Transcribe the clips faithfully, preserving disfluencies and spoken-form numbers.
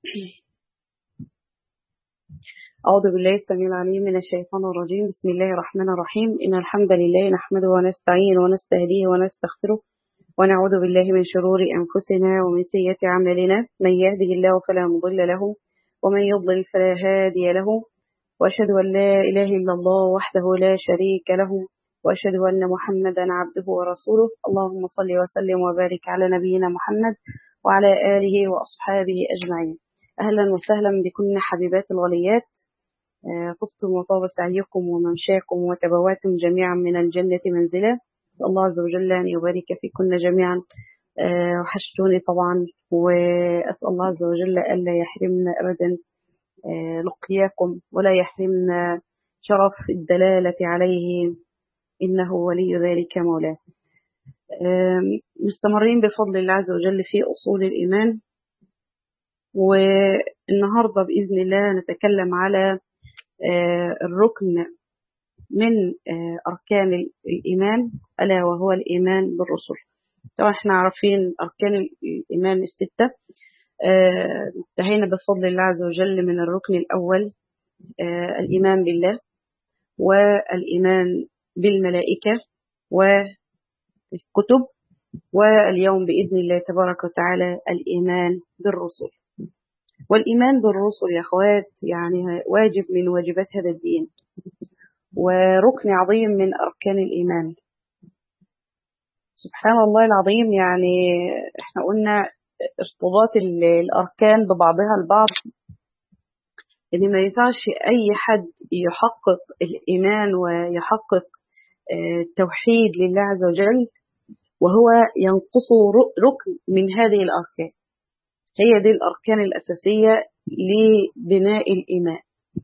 أعوذ بالله السميع العليم من الشيطان الرجيم. بسم الله الرحمن الرحيم. إن الحمد لله نحمده ونستعينه ونستهديه ونستغفره ونعوذ بالله من شرور أنفسنا ومن سيئات أعمالنا. من يهده الله فلا مضل له ومن يضلل فلا هادي له، وأشهد أن لا إله إلا الله وحده لا شريك له، وأشهد أن محمدا عبده ورسوله. اللهم صل وسلم وبارك على نبينا محمد وعلى آله وأصحابه أجمعين. أهلا وسهلا بكم حبيبات الغليات، طبتم وطاب سعيكم وممشاكم وتبواتم جميعا من الجنة منزلا. الله عز وجل أن يبارك فيكن جميعا. وحشتوني طبعا، وأسأل الله عز وجل ألا يحرمنا أبدا لقياكم ولا يحرمنا شرف الدلالة عليه، إنه ولي ذلك مولاه. مستمرين بفضل الله عز وجل في أصول الإيمان، والنهاردة بإذن الله نتكلم على الركن من أركان الإيمان، ألا وهو الإيمان بالرسل. طبعا احنا عارفين أركان الإيمان الستة. انتهينا بفضل الله عز وجل من الركن الأول، الإيمان بالله والإيمان بالملائكة والكتب، واليوم بإذن الله تبارك وتعالى الإيمان بالرسل. والإيمان بالرسل يا أخوات يعني واجب من واجبات هذا الدين، وركن عظيم من أركان الإيمان. سبحان الله العظيم. يعني احنا قلنا ارتباط الأركان ببعضها البعض، إن ما ينفعش أي حد يحقق الإيمان ويحقق التوحيد لله عز وجل وهو ينقصه ركن من هذه الأركان. هي دي الأركان الأساسية لبناء الإيمان.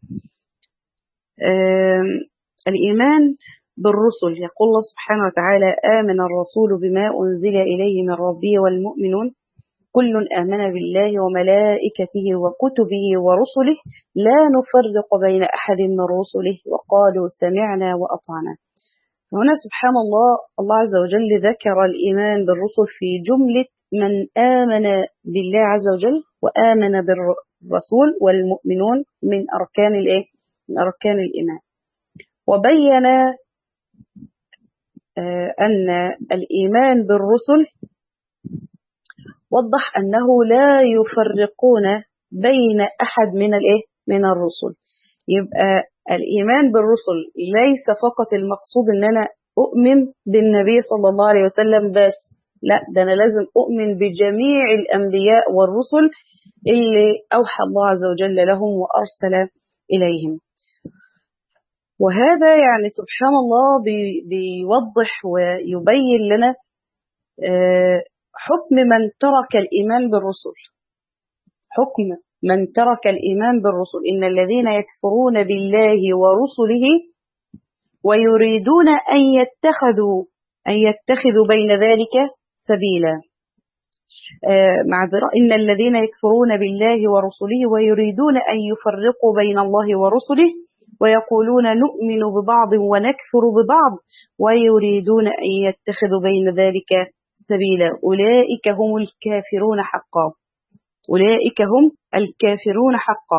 الإيمان بالرسل، يقول الله سبحانه وتعالى: آمن الرسول بما أنزل إليه من ربه والمؤمنون كل آمن بالله وملائكته وكتبه ورسله لا نفرق بين أحد من رسله وقالوا سمعنا وأطعنا. هنا سبحان الله، الله عز وجل ذكر الإيمان بالرسل في جملة من آمن بالله عز وجل وآمن بالرسول والمؤمنون من أركان الإيه؟ من أركان الإيمان. وبين أن الإيمان بالرسل وضح أنه لا يفرقون بين أحد من الإيه؟ من الرسل. يبقى الإيمان بالرسل ليس فقط المقصود أن أنا أؤمن بالنبي صلى الله عليه وسلم بس، لا، ده أنا لازم أؤمن بجميع الأنبياء والرسل اللي أوحى الله عز وجل لهم وأرسل إليهم. وهذا يعني سبحان الله بيوضح ويبين لنا حكم من ترك الإيمان بالرسل. حكم من ترك الإيمان بالرسل: إن الذين يكفرون بالله ورسله ويريدون أن يتخذوا أن يتخذوا بين ذلك سبيلا. معذرة، إن الذين يكفرون بالله ورسله ويريدون أن يفرقوا بين الله ورسله ويقولون نؤمن ببعض ونكفر ببعض ويريدون أن يتخذوا بين ذلك سبيلا أولئك هم الكافرون حقا. أولئك هم الكافرون حقا.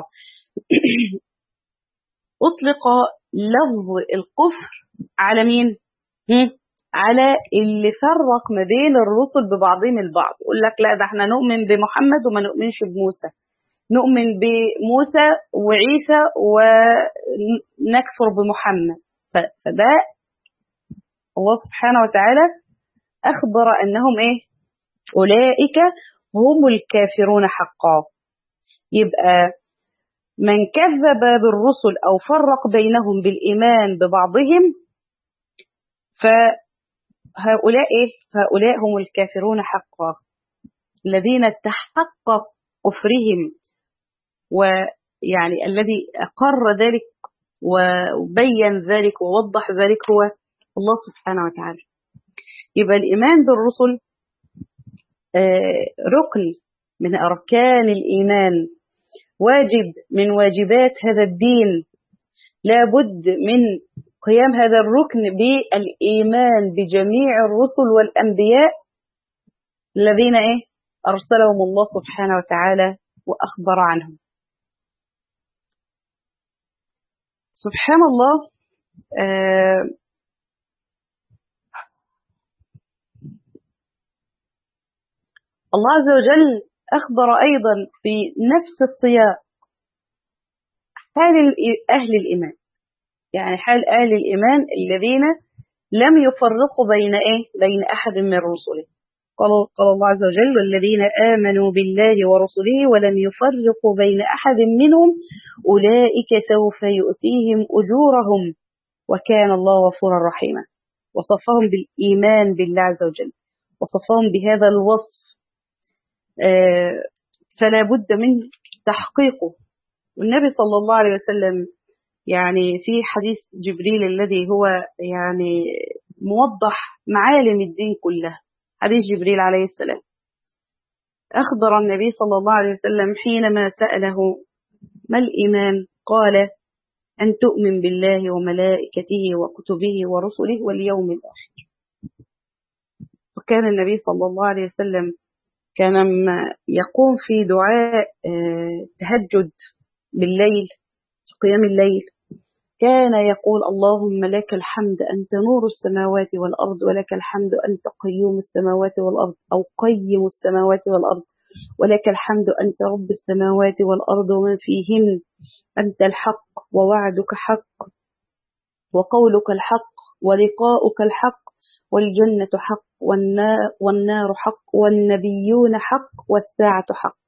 أطلق لفظ الكفر على مين؟ على اللي فرق ما بين الرسل ببعضهم البعض. يقول لك لا، ده احنا نؤمن بمحمد وما نؤمنش بموسى، نؤمن بموسى وعيسى ونكفر بمحمد. فده الله سبحانه وتعالى أخبر أنهم إيه؟ أولئك هم الكافرون حقا. يبقى من كذب بالرسل أو فرق بينهم بالإيمان ببعضهم فهؤلاء إيه؟ هؤلاء هم الكافرون حقا، الذين تحقق كفرهم، ويعني الذي أقر ذلك وبين ذلك ووضح ذلك هو الله سبحانه وتعالى. يبقى الإيمان بالرسل ركن من أركان الإيمان، واجب من واجبات هذا الدين. لا بد من قيام هذا الركن بالإيمان بجميع الرسل والأنبياء الذين إيه؟ أرسلهم الله سبحانه وتعالى وأخبر عنهم. سبحان الله. آه الله عز وجل أخبر أيضا في نفس السياق حال أهل الإيمان، يعني حال أهل الإيمان الذين لم يفرقوا بين إيه؟ بين أحد من رسله. قال قال الله عز وجل: والذين آمنوا بالله ورسله ولم يفرقوا بين أحد منهم أولئك سوف يؤتيهم أجورهم وكان الله غفورا رحيما. وصفهم بالإيمان بالله عز وجل، وصفهم بهذا الوصف، آه فلا بد من تحقيقه. والنبي صلى الله عليه وسلم يعني في حديث جبريل الذي هو يعني موضح معالم الدين كلها، حديث جبريل عليه السلام، أخبر النبي صلى الله عليه وسلم حينما سأله: ما الإيمان؟ قال: أن تؤمن بالله وملائكته وكتبه ورسله واليوم الآخر. وكان النبي صلى الله عليه وسلم كان لما يقوم في دعاء تهجد بالليل، قيام الليل، كان يقول: اللهم لك الحمد أنت نور السماوات والأرض، ولك الحمد أنت قيوم السماوات والأرض، أو قيم السماوات والأرض، ولك الحمد أنت رب السماوات والأرض ومن فيهن، أنت الحق ووعدك حق وقولك الحق ولقاؤك الحق والجنة حق والنار حق والنبيون حق والساعة حق.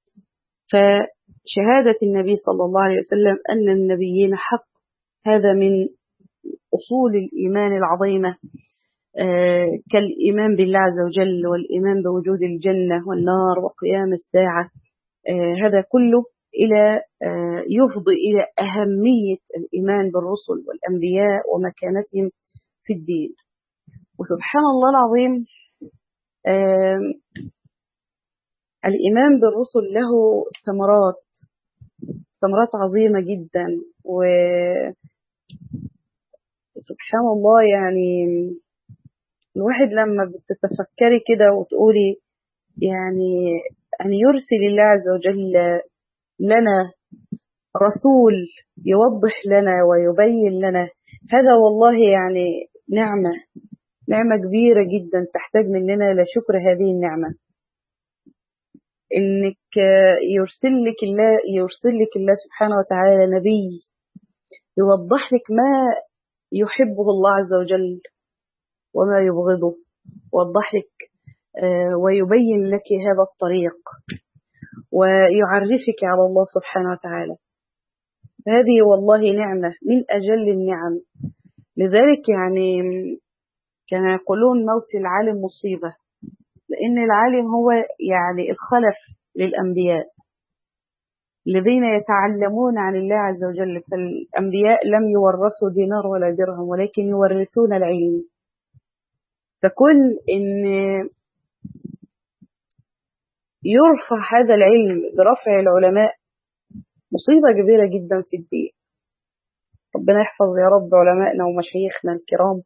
فشهادة النبي صلى الله عليه وسلم أن النبيين حق هذا من أصول الإيمان العظيمة، آه كالإيمان بالله عز وجل والإيمان بوجود الجنة والنار وقيام الساعة. آه هذا كله إلى آه يفضي إلى أهمية الإيمان بالرسل والأنبياء ومكانتهم في الدين. وسبحان الله العظيم، آه الإيمان بالرسل له ثمرات ثمرات عظيمة جدا. وسبحان الله يعني الواحد لما بتتفكري كده وتقولي يعني أن يرسل الله عز وجل لنا رسول يوضح لنا ويبين لنا، هذا والله يعني نعمة نعمة كبيرة جدا تحتاج مننا إلى شكر هذه النعمة. إنك يرسل لك الله يرسل لك الله سبحانه وتعالى نبي يوضح لك ما يحبه الله عز وجل وما يبغضه، ويوضح لك ويبين لك هذا الطريق ويعرفك على الله سبحانه وتعالى. هذه والله نعمة من أجل النعم. لذلك يعني كانوا يقولون موت العالم مصيبة، لأن العالم هو يعني الخلف للأنبياء الذين يتعلمون عن الله عز وجل. فالأنبياء لم يورثوا دينار ولا درهم، ولكن يورثون العلم. فكون إن يرفع هذا العلم برفع العلماء مصيبة كبيرة جدا في الدين. ربنا يحفظ يا رب علمائنا ومشايخنا الكرام،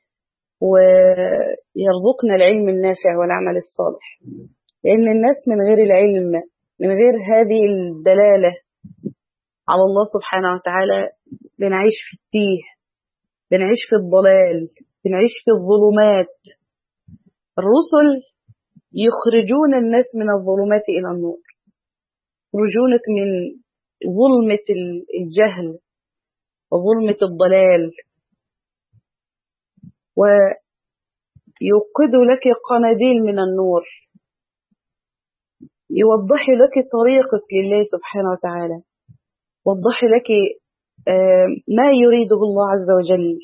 ويرزقنا العلم النافع والعمل الصالح. لأن الناس من غير العلم، من غير هذه الدلالة على الله سبحانه وتعالى، بنعيش في التيه، بنعيش في الضلال، بنعيش في الظلمات. الرسل يخرجون الناس من الظلمات إلى النور، يخرجونك من ظلمة الجهل وظلمة الضلال، ويوقد لك قناديل من النور، يوضح لك طريقك لله سبحانه وتعالى، يوضح لك ما يريده الله عز وجل.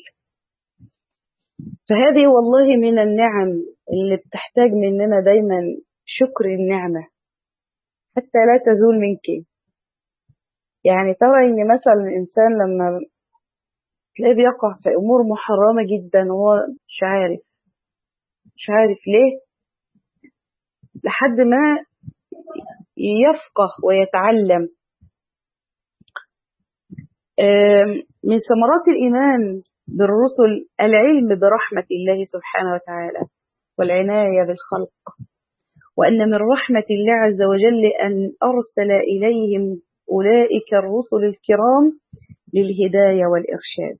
فهذه والله من النعم اللي بتحتاج مننا دايما شكر النعمة حتى لا تزول منك. يعني ترى ان مثلا الانسان لما تلاقيه بيقع في امور محرمة جدا وهو مش عارف مش عارف ليه، لحد ما يفقه ويتعلم. من ثمرات الإيمان بالرسل العلم برحمة الله سبحانه وتعالى والعناية بالخلق وأن من رحمة الله عز وجل أن أرسل إليهم أولئك الرسل الكرام للهداية والإرشاد،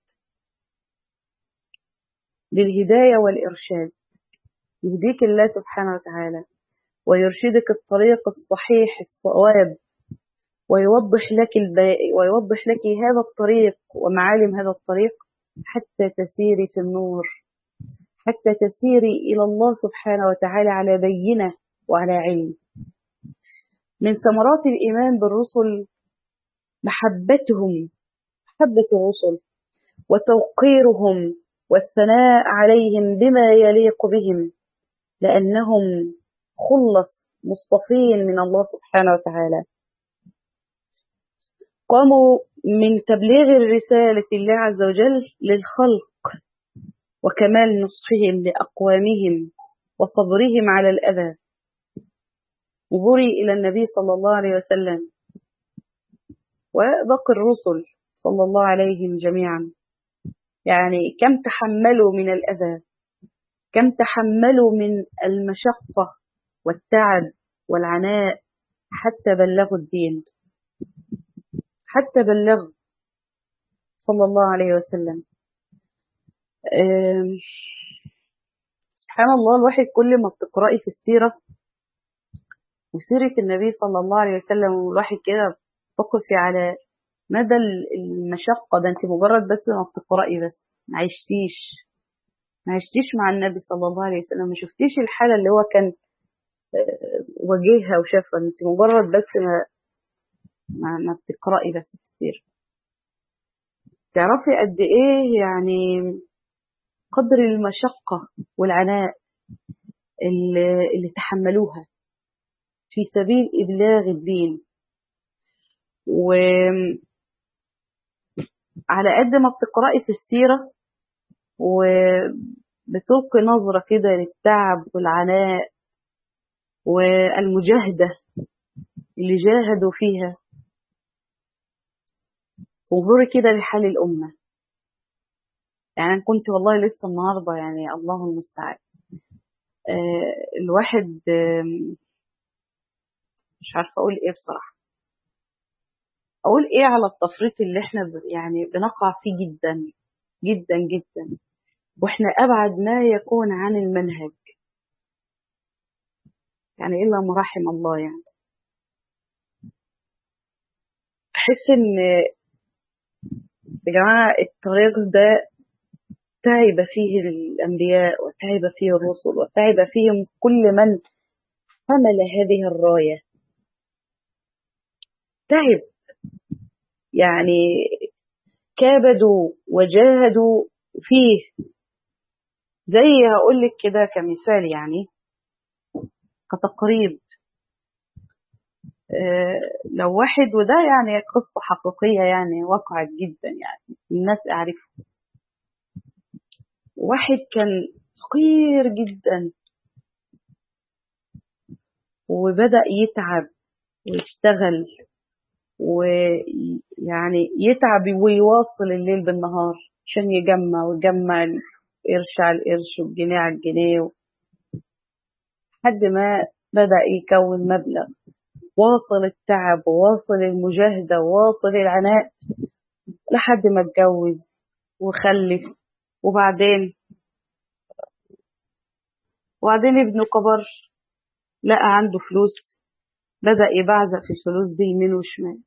للهداية والإرشاد، يهديك الله سبحانه وتعالى ويرشدك الطريق الصحيح الصواب، ويوضح لك الباقي ويوضح لك هذا الطريق ومعالم هذا الطريق حتى تسيري في النور، حتى تسيري إلى الله سبحانه وتعالى على بينة وعلى علم. من ثمرات الإيمان بالرسل محبتهم، محبة الرسل وتوقيرهم والثناء عليهم بما يليق بهم، لأنهم خلص مصطفين من الله سبحانه وتعالى، قاموا من تبليغ الرسالة الله عز وجل للخلق وكمال نصحهم لأقوامهم وصبرهم على الأذى. وبري إلى النبي صلى الله عليه وسلم وباقي الرسل صلى الله عليهم جميعا، يعني كم تحملوا من الأذى، كم تحملوا من المشقة والتعب والعناء حتى بلغوا الدين، حتى بلغوا صلى الله عليه وسلم. سبحان الله، الواحد كل ما بتقرأي في السيرة وسيرة النبي صلى الله عليه وسلم والواحد كده تقفي على مدى المشقة ده، انت مجرد بس ما بتقرأي بس ما عشتيش ما عشتيش مع النبي صلى الله عليه وسلم، ما شفتيش الحالة اللي هو كان واجهها وشافها، انت مجرد بس ما ما, ما بتقرأي بس في السيرة تعرفي قد ايه يعني قدر المشقة والعناء اللي, اللي تحملوها في سبيل إبلاغ الدين. وعلى قد ما بتقرأي في السيرة وبتلقي نظرة كده للتعب والعناء والمجاهدة اللي جاهدوا فيها، تنظري كده لحال الأمة. يعني أنا كنت والله لسه النهاردة، يعني الله المستعان، آه الواحد آه مش عارفة أقول إيه بصراحة، أقول إيه على التفريط اللي إحنا يعني بنقع فيه جدا جدا جدا، وإحنا أبعد ما يكون عن المنهج، يعني إلا ما رحم الله. يعني أحس إن يا جماعة الطريق ده تعب فيه الأنبياء وتعب فيه الرسل وتعب فيهم كل من حمل هذه الراية، تعب يعني كابدوا وجاهدوا فيه. زي هقول لك كده كمثال، يعني كتقريب، آه لو واحد، وده يعني قصة حقيقية يعني وقعت جدا، يعني الناس أعرفه، واحد كان فقير جدا وبدأ يتعب ويشتغل ويعني يتعب ويواصل الليل بالنهار عشان يجمع ويجمع القرش على القرش والجنيه على الجنيه، لحد ما بدأ يكون مبلغ، واصل التعب وواصل المجاهدة وواصل العناء لحد ما اتجوز وخلف. وبعدين وبعدين ابنه كبر، لقى عنده فلوس، بدأ يبعزق في الفلوس دي يمين وشمال.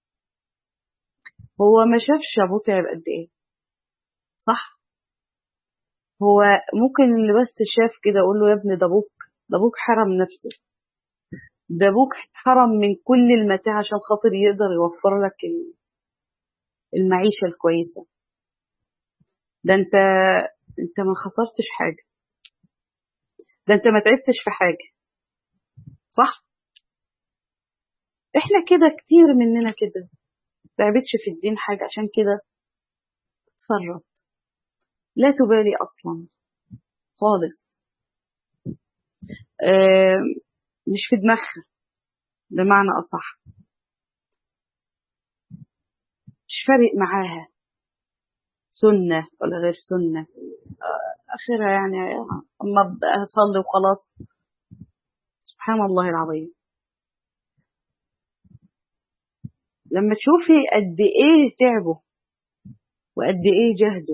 هو ما شافش ابوه تعب قد ايه، صح؟ هو ممكن اللي بس شاف كده اقول له يا ابني ده ابوك، ده ابوك حرم نفسه، ده ابوك حرم من كل المتاع عشان خاطر يقدر يوفر لك المعيشة الكويسة، ده انت انت ما خسرتش حاجة، ده انت ما تعبتش في حاجة، صح؟ احنا كده كتير مننا كده تعبتش في الدين حاجة عشان كده تصرف، لا تبالي اصلا خالص، اه مش في دماغها بمعنى اصح، مش فارق معاها سنة ولا غير سنة، آخرها يعني أما أصلي وخلاص. سبحان الله العظيم. لما تشوفي قد ايه تعبوا وقد ايه جهدوا،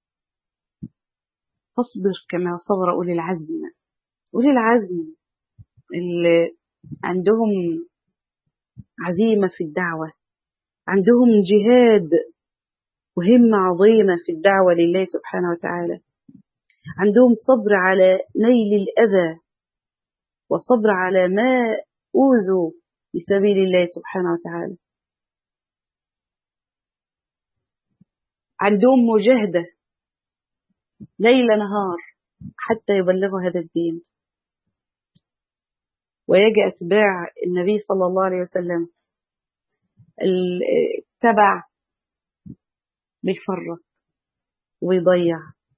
فاصبر كما صبر أولي العزم. أولي العزم اللي عندهم عزيمة في الدعوة، عندهم جهاد وهمة عظيمة في الدعوة لله سبحانه وتعالى، عندهم صبر على نيل الأذى وصبر على ما أوذوا في سبيل الله سبحانه وتعالى، عندهم مجاهدة ليل نهار حتى يبلغوا هذا الدين. ويجي أتباع النبي صلى الله عليه وسلم التبع بيفرط ويضيع.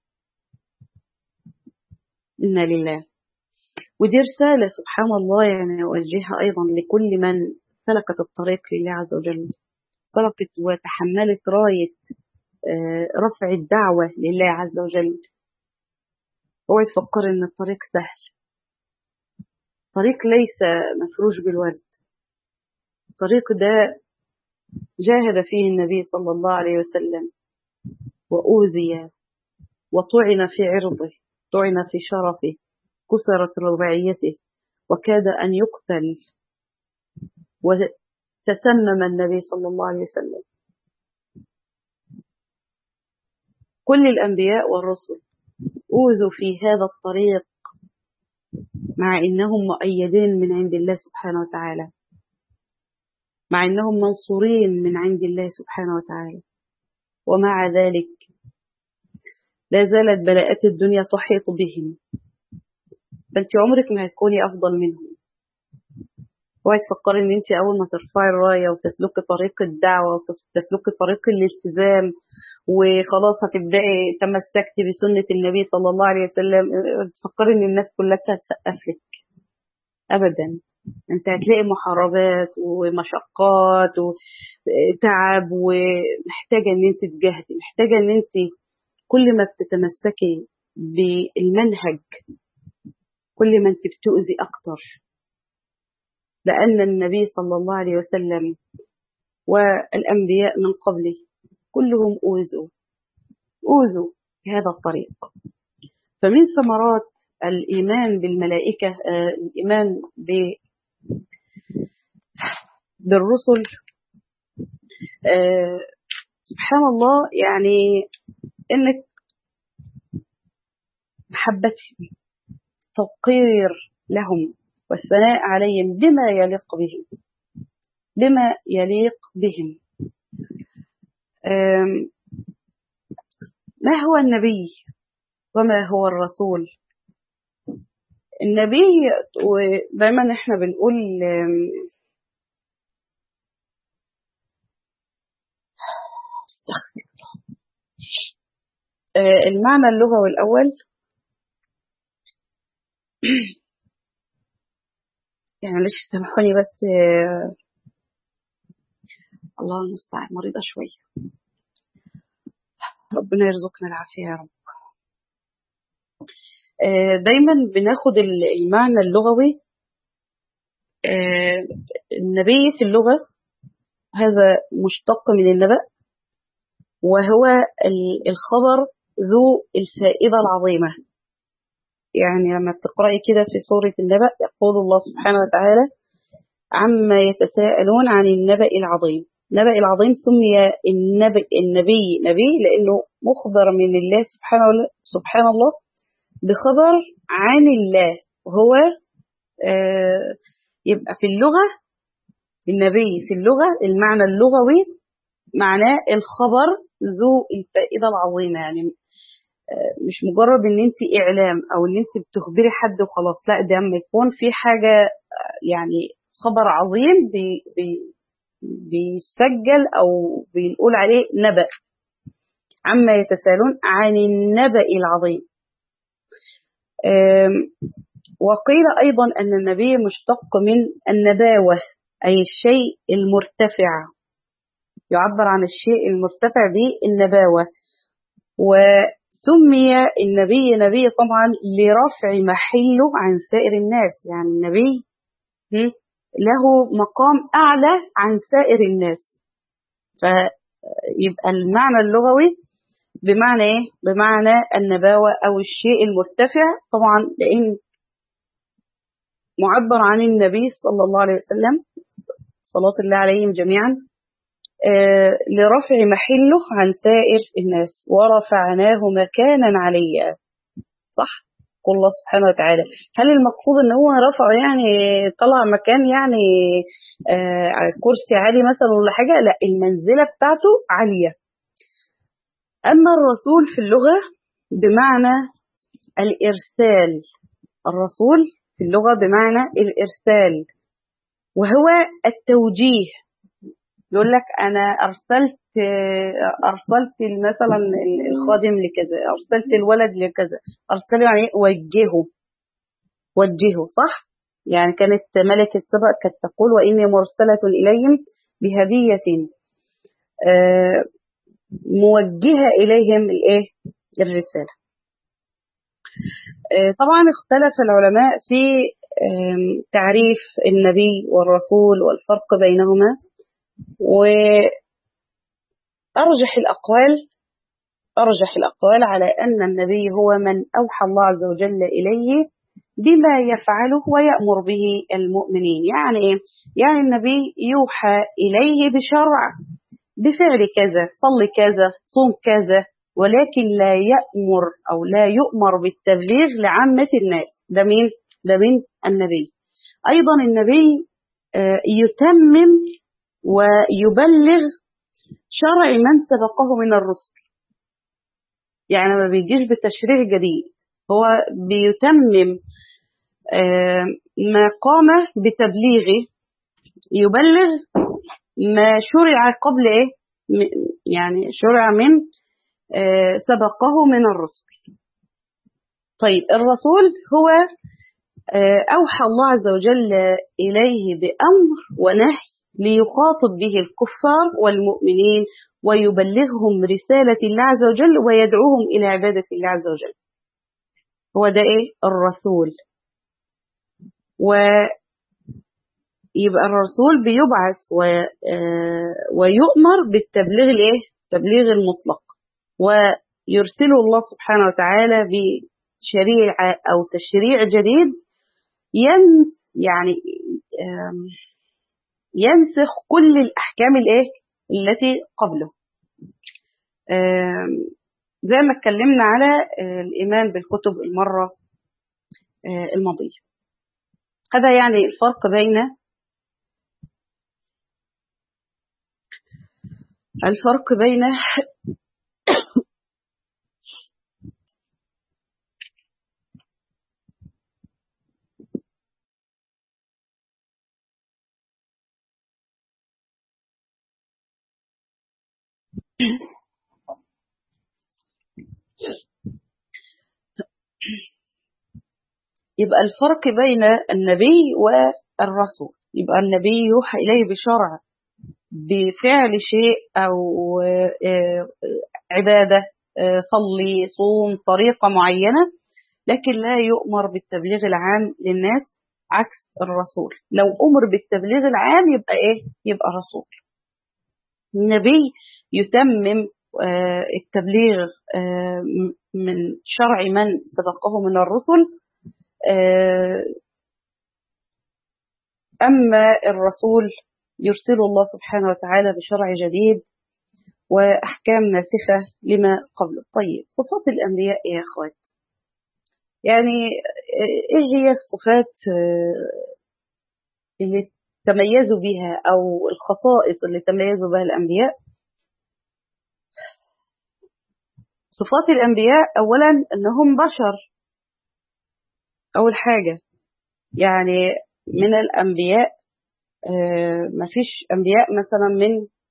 إنا لله. ودي رسالة سبحان الله يعني أوجهها أيضا لكل من سلكت الطريق لله عز وجل، سلكت وتحملت راية رفع الدعوة لله عز وجل. اوعي تفكر إن الطريق سهل، طريق ليس مفروش بالورد. الطريق ده جاهد فيه النبي صلى الله عليه وسلم وأوذي وطعن في عرضه، طعن في شرفه، كسرت رباعيته وكاد أن يقتل، وتسمم النبي صلى الله عليه وسلم. كل الأنبياء والرسل أوذوا في هذا الطريق مع إنهم مؤيدين من عند الله سبحانه وتعالى، مع إنهم منصورين من عند الله سبحانه وتعالى، ومع ذلك لا زالت بلاءات الدنيا تحيط بهم. فأنت عمرك ما هتكوني أفضل منهم. اوعي تفكري إن أنت أول ما ترفعي الراية وتسلكي طريق الدعوة وتسلكي طريق الالتزام وخلاص هتبدأي تمسكتي بسنة النبي صلى الله عليه وسلم، تفكري إن الناس كلها هتسقف لك. أبدا. أنت هتلاقي محاربات ومشقات وتعب، ومحتاجة إن أنت تجاهدي، محتاجة إن أنت كل ما بتتمسكي بالمنهج كل ما أنت بتؤذي أكتر، لأن النبي صلى الله عليه وسلم والأنبياء من قبله كلهم أوذوا أوذوا في هذا الطريق. فمن ثمرات الإيمان بالملائكة آه الإيمان بالرسل آه سبحان الله، يعني إنك محبتهم، توقير لهم والثناء عليهم بما يليق بهم بما يليق بهم. ما هو النبي وما هو الرسول؟ النبي، ودايما احنا بنقول المعنى اللغوي الأول يعني معلش سامحوني بس الله المستعان مريضة شوية، ربنا يرزقنا العافية يا رب. دايما بناخد المعنى اللغوي. النبي في اللغة هذا مشتق من النبأ، وهو الخبر ذو الفائدة العظيمة. يعني لما بتقرأي كده في سورة النبأ يقول الله سبحانه وتعالى عما يتساءلون عن النبأ العظيم. النبأ العظيم سمي النبي النبي نبي لأنه مخبر من الله سبحانه سبحان الله بخبر عن الله، وهو آه يبقى في اللغة النبي في اللغة المعنى اللغوي معناه الخبر ذو الفائدة العظيمة. يعني مش مجرد ان انت اعلام او ان انت بتخبري حد وخلاص، لا، ده لما يكون في حاجة يعني خبر عظيم بي بي بيسجل او بنقول عليه نبأ. عما يتساءلون عن النبأ العظيم. وقيل ايضا ان النبي مشتق من النباوة اي الشيء المرتفع، يعبر عن الشيء المرتفع بالنباوة. وسمي النبي نبي طبعا لرفع محله عن سائر الناس. يعني النبي له مقام أعلى عن سائر الناس. فيبقى المعنى اللغوي بمعنى إيه؟ بمعنى النباوة أو الشيء المرتفع، طبعا لأن معبر عن النبي صلى الله عليه وسلم صلاة الله عليهم جميعا آه لرفع محله عن سائر الناس، ورفعناه مكانا عليا. صح؟ قل الله سبحانه وتعالى. هل المقصود ان هو رفع يعني طلع مكان يعني آه كرسي عالي مثلا ولا حاجة؟ لا، المنزلة بتاعته عالية. أما الرسول في اللغة بمعنى الإرسال، الرسول في اللغة بمعنى الإرسال، وهو التوجيه. يقول لك أنا أرسلت أرسلت مثلا الخادم لكذا، أرسلت الولد لكذا، أرسله يعني وجهه وجهه. صح؟ يعني كانت ملكة سبأ كانت تقول وإني مرسلة إليهم بهدية موجهة إليهم الإيه؟ الرسالة. طبعا اختلف العلماء في تعريف النبي والرسول والفرق بينهما، وأرجح الأقوال أرجح الأقوال على أن النبي هو من أوحى الله عز وجل إليه بما يفعله ويأمر به المؤمنين. يعني إيه؟ يعني النبي يوحى إليه بشرع، بفعل كذا، صل كذا، صوم كذا، ولكن لا يأمر أو لا يؤمر بالتبليغ لعامة الناس. ده مين؟ ده من النبي. أيضا النبي يتمم ويبلغ شرع من سبقه من الرسل، يعني ما بيجيش بتشريع جديد، هو بيتمم ما قام بتبليغه، يبلغ ما شرع قبل إيه؟ يعني شرع من سبقه من الرسل. طيب الرسول هو أوحى الله عز وجل إليه بأمر ونهي ليخاطب به الكفار والمؤمنين ويبلغهم رسالة الله عز وجل ويدعوهم إلى عبادة الله عز وجل. هو ده إيه؟ الرسول. ويبقى الرسول بيبعث ويؤمر بالتبليغ الإيه؟ التبليغ المطلق، ويرسله الله سبحانه وتعالى بشريعة أو تشريع جديد ينس يعني ينسخ كل الأحكام الإيه؟ التي قبله. زي ما اتكلمنا على الإيمان بالكتب المرة الماضية. هذا يعني الفرق بين الفرق بين يبقى الفرق بين النبي والرسول. يبقى النبي يوحى إليه بشرع، بفعل شيء أو عبادة، صلي، صوم، طريقة معينة، لكن لا يؤمر بالتبليغ العام للناس عكس الرسول. لو أمر بالتبليغ العام يبقى إيه؟ يبقى رسول. النبي يتمم التبليغ من شرع من سبقه من الرسل، أما الرسول يرسل الله سبحانه وتعالى بشرع جديد وأحكام ناسخة لما قبله. طيب صفات الأنبياء يا أخوات، يعني إيه هي الصفات اللي تميزوا بها أو الخصائص اللي تميزوا بها الأنبياء؟ صفات الأنبياء أولا أنهم بشر، أول حاجة. يعني من الأنبياء ما فيش أنبياء مثلا من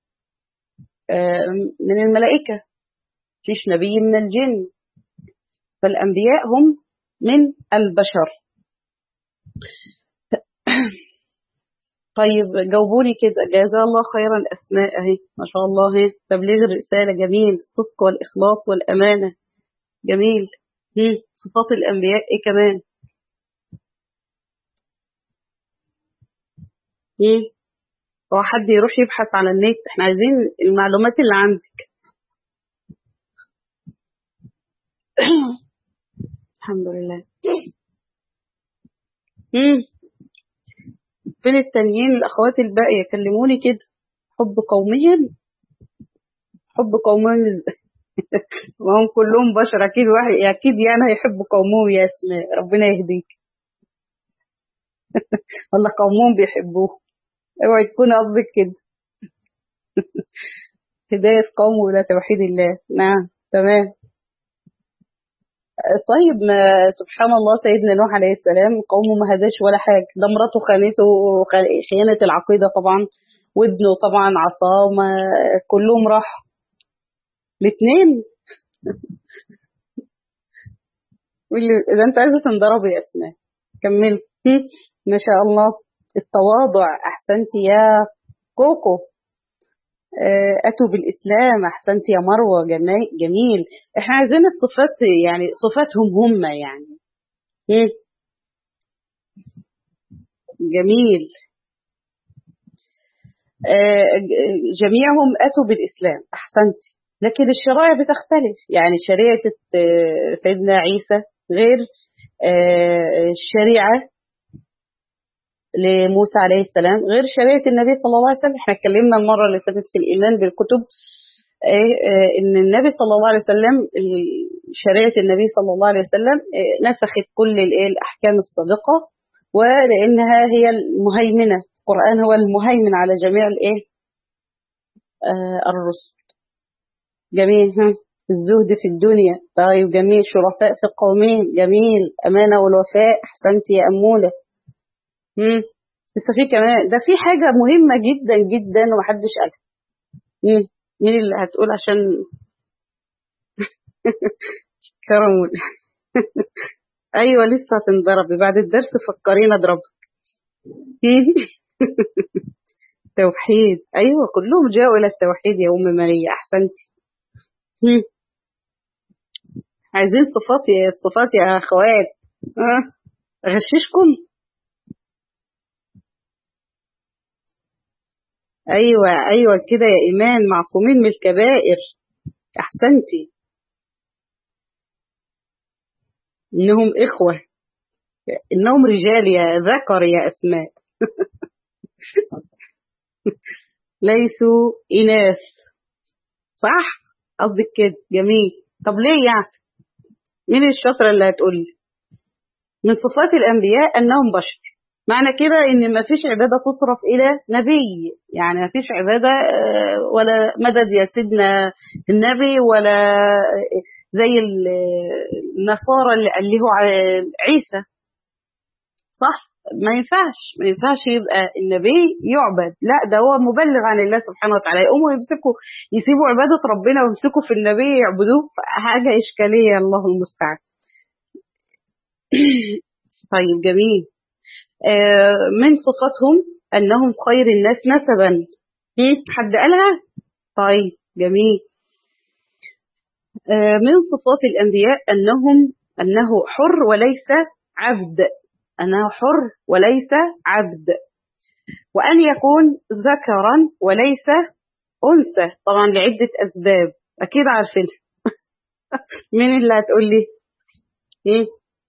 من الملائكة، فيش نبي من الجن، فالأنبياء هم من البشر. طيب جاوبوني كده، جزا الله خيرا. الأسماء أهي ما شاء الله، اهي تبليغ الرسالة جميل، الصدق والإخلاص والأمانة جميل. صفات الأنبياء إيه كمان؟ ايه، هو حد يروح يبحث على النت؟ احنا عايزين المعلومات اللي عندك. الحمد لله. امم فين التانيين الأخوات الباقية؟ كلموني كده. حب قومهم، حب قومهم إز- ما هم كلهم بشر، أكيد واحد أكيد يعني هيحب قومهم. يا اسماء ربنا يهديك. والله قومهم بيحبوه. اوعي تكون قصدك كده. هداية قوم ولا توحيد الله. نعم تمام. طيب، ما سبحان الله، سيدنا نوح عليه السلام قومه ما هداش ولا حاجة، ده مراته خانته، خ- خيانة العقيدة طبعا، وابنه طبعا عصاه، ما كلهم راح الاثنين. اذا انت عايزة تنضرب يا اسماء كمل. هم، ما شاء الله. التواضع احسنتي يا كوكو. آه، اتوا بالاسلام احسنتي يا مروة. جميل جميل. احنا عايزين الصفات، يعني صفاتهم هم يعني. هم، جميل. آه، جميعهم أتوا بالإسلام أحسنت. لكن الشرائع بتختلف، يعني شريعة آه، سيدنا عيسى غير آه، الشريعة لموسى عليه السلام، غير شريعة النبي صلى الله عليه وسلم. احنا اتكلمنا المرة اللي فاتت في الإيمان بالكتب آه، آه، إن النبي صلى الله عليه وسلم ال- شريعة النبي صلى الله عليه وسلم آه، نسخت كل الإيه الأحكام السابقة، ولأنها هي المهيمنة. القرآن هو المهيمن على جميع الإيه آه، الرسل. جميل. ها، الزهد في الدنيا. طيب جميل. شرفاء في قومين. جميل. أمانة والوفاء أحسنت يا أمولة. مم. لسه في كمان، ده في حاجة مهمة جدا جدا ومحدش قالها. مم. مين اللي هتقول عشان كرم؟ أيوة لسه هتنضربي بعد الدرس، فكرينا اضربها. توحيد. أيوة كلهم جاءوا إلى التوحيد يا أم ماريا أحسنتي. مم. عايزين صفات يا الصفات يا أخوات. ها، أغششكم. أيوة أيوة كده يا إيمان، معصومين من الكبائر. أحسنتي. إنهم إخوة، إنهم رجال يا ذكر يا أسماء. ليسوا إناث. صح، قصدك كده. جميل. طب ليه يعني؟ مين الشاطرة اللي هتقول لي؟ من صفات الأنبياء أنهم بشر. معنى كده إن ما فيش عبادة تصرف إلى نبي، يعني ما فيش عبادة آه، ولا مدد يا سيدنا النبي، ولا آه، زي ال- النصارى اللي قالوا عيسى. صح، ما ينفعش ما ينفعش يبقى النبي يعبد، لا ده هو مبلغ عن الله سبحانه وتعالى، يقوموا يمسكوا يسيبوا عبادة ربنا ويمسكوا في النبي يعبدوه. حاجة إشكالية، الله المستعان. طيب جميل. آه، من صفاتهم أنهم خير الناس نسبا. هم، حد قالها؟ طيب جميل. آه، من صفات الأنبياء أنهم أنه حر وليس عبد. أنه حر وليس عبد. وأن يكون ذكرا وليس أنثى، طبعا لعدة أسباب أكيد عارفينها. مين اللي هتقول لي؟ إيه؟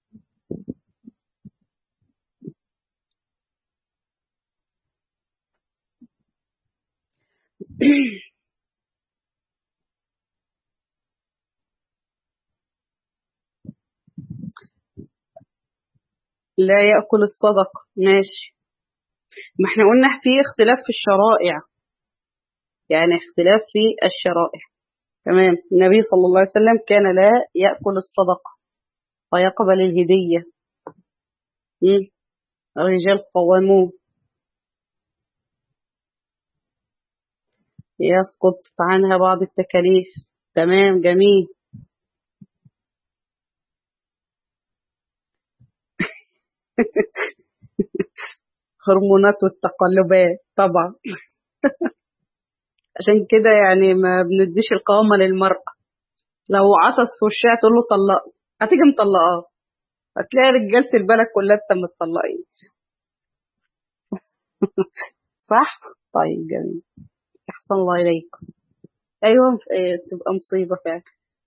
لا يأكل الصدق. ماشي. ما احنا قلنا في اختلاف في الشرائع، يعني اختلاف في الشرائع. تمام. النبي صلى الله عليه وسلم كان لا يأكل الصدقة ويقبل الهدية. مم. الرجال قوامون. يسقط عنها بعض التكاليف. تمام جميل. هرمونات والتقلبات طبعا. عشان كده يعني ما بنديش القوامة للمرأة. لو عطس في وشها تقول له طلقه، هتيجي مطلقاه. هتلاقي رجالة البلد كلها انت متطلقين. صح؟ طيب جميل. أحسن الله إليكم. أيوة إيه، تبقى مصيبة فعلا.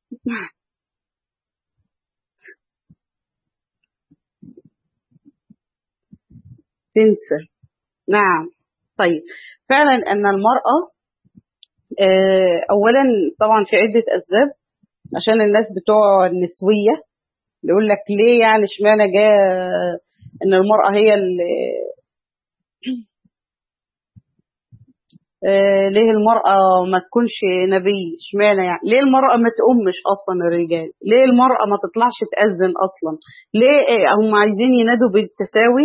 تنسى. نعم. طيب فعلا أن المرأة آه، أولا طبعا في عدة أسباب، عشان الناس بتوع النسوية يقول لك ليه يعني اشمعنى جاء ان المرأة هي اللي آه ليه المرأة ما تكونش نبي، اشمعنى يعني ليه المرأة ما تقومش اصلا الرجال، ليه المرأة ما تطلعش تأذن اصلا، ليه آه، هم عايزين ينادوا بالتساوي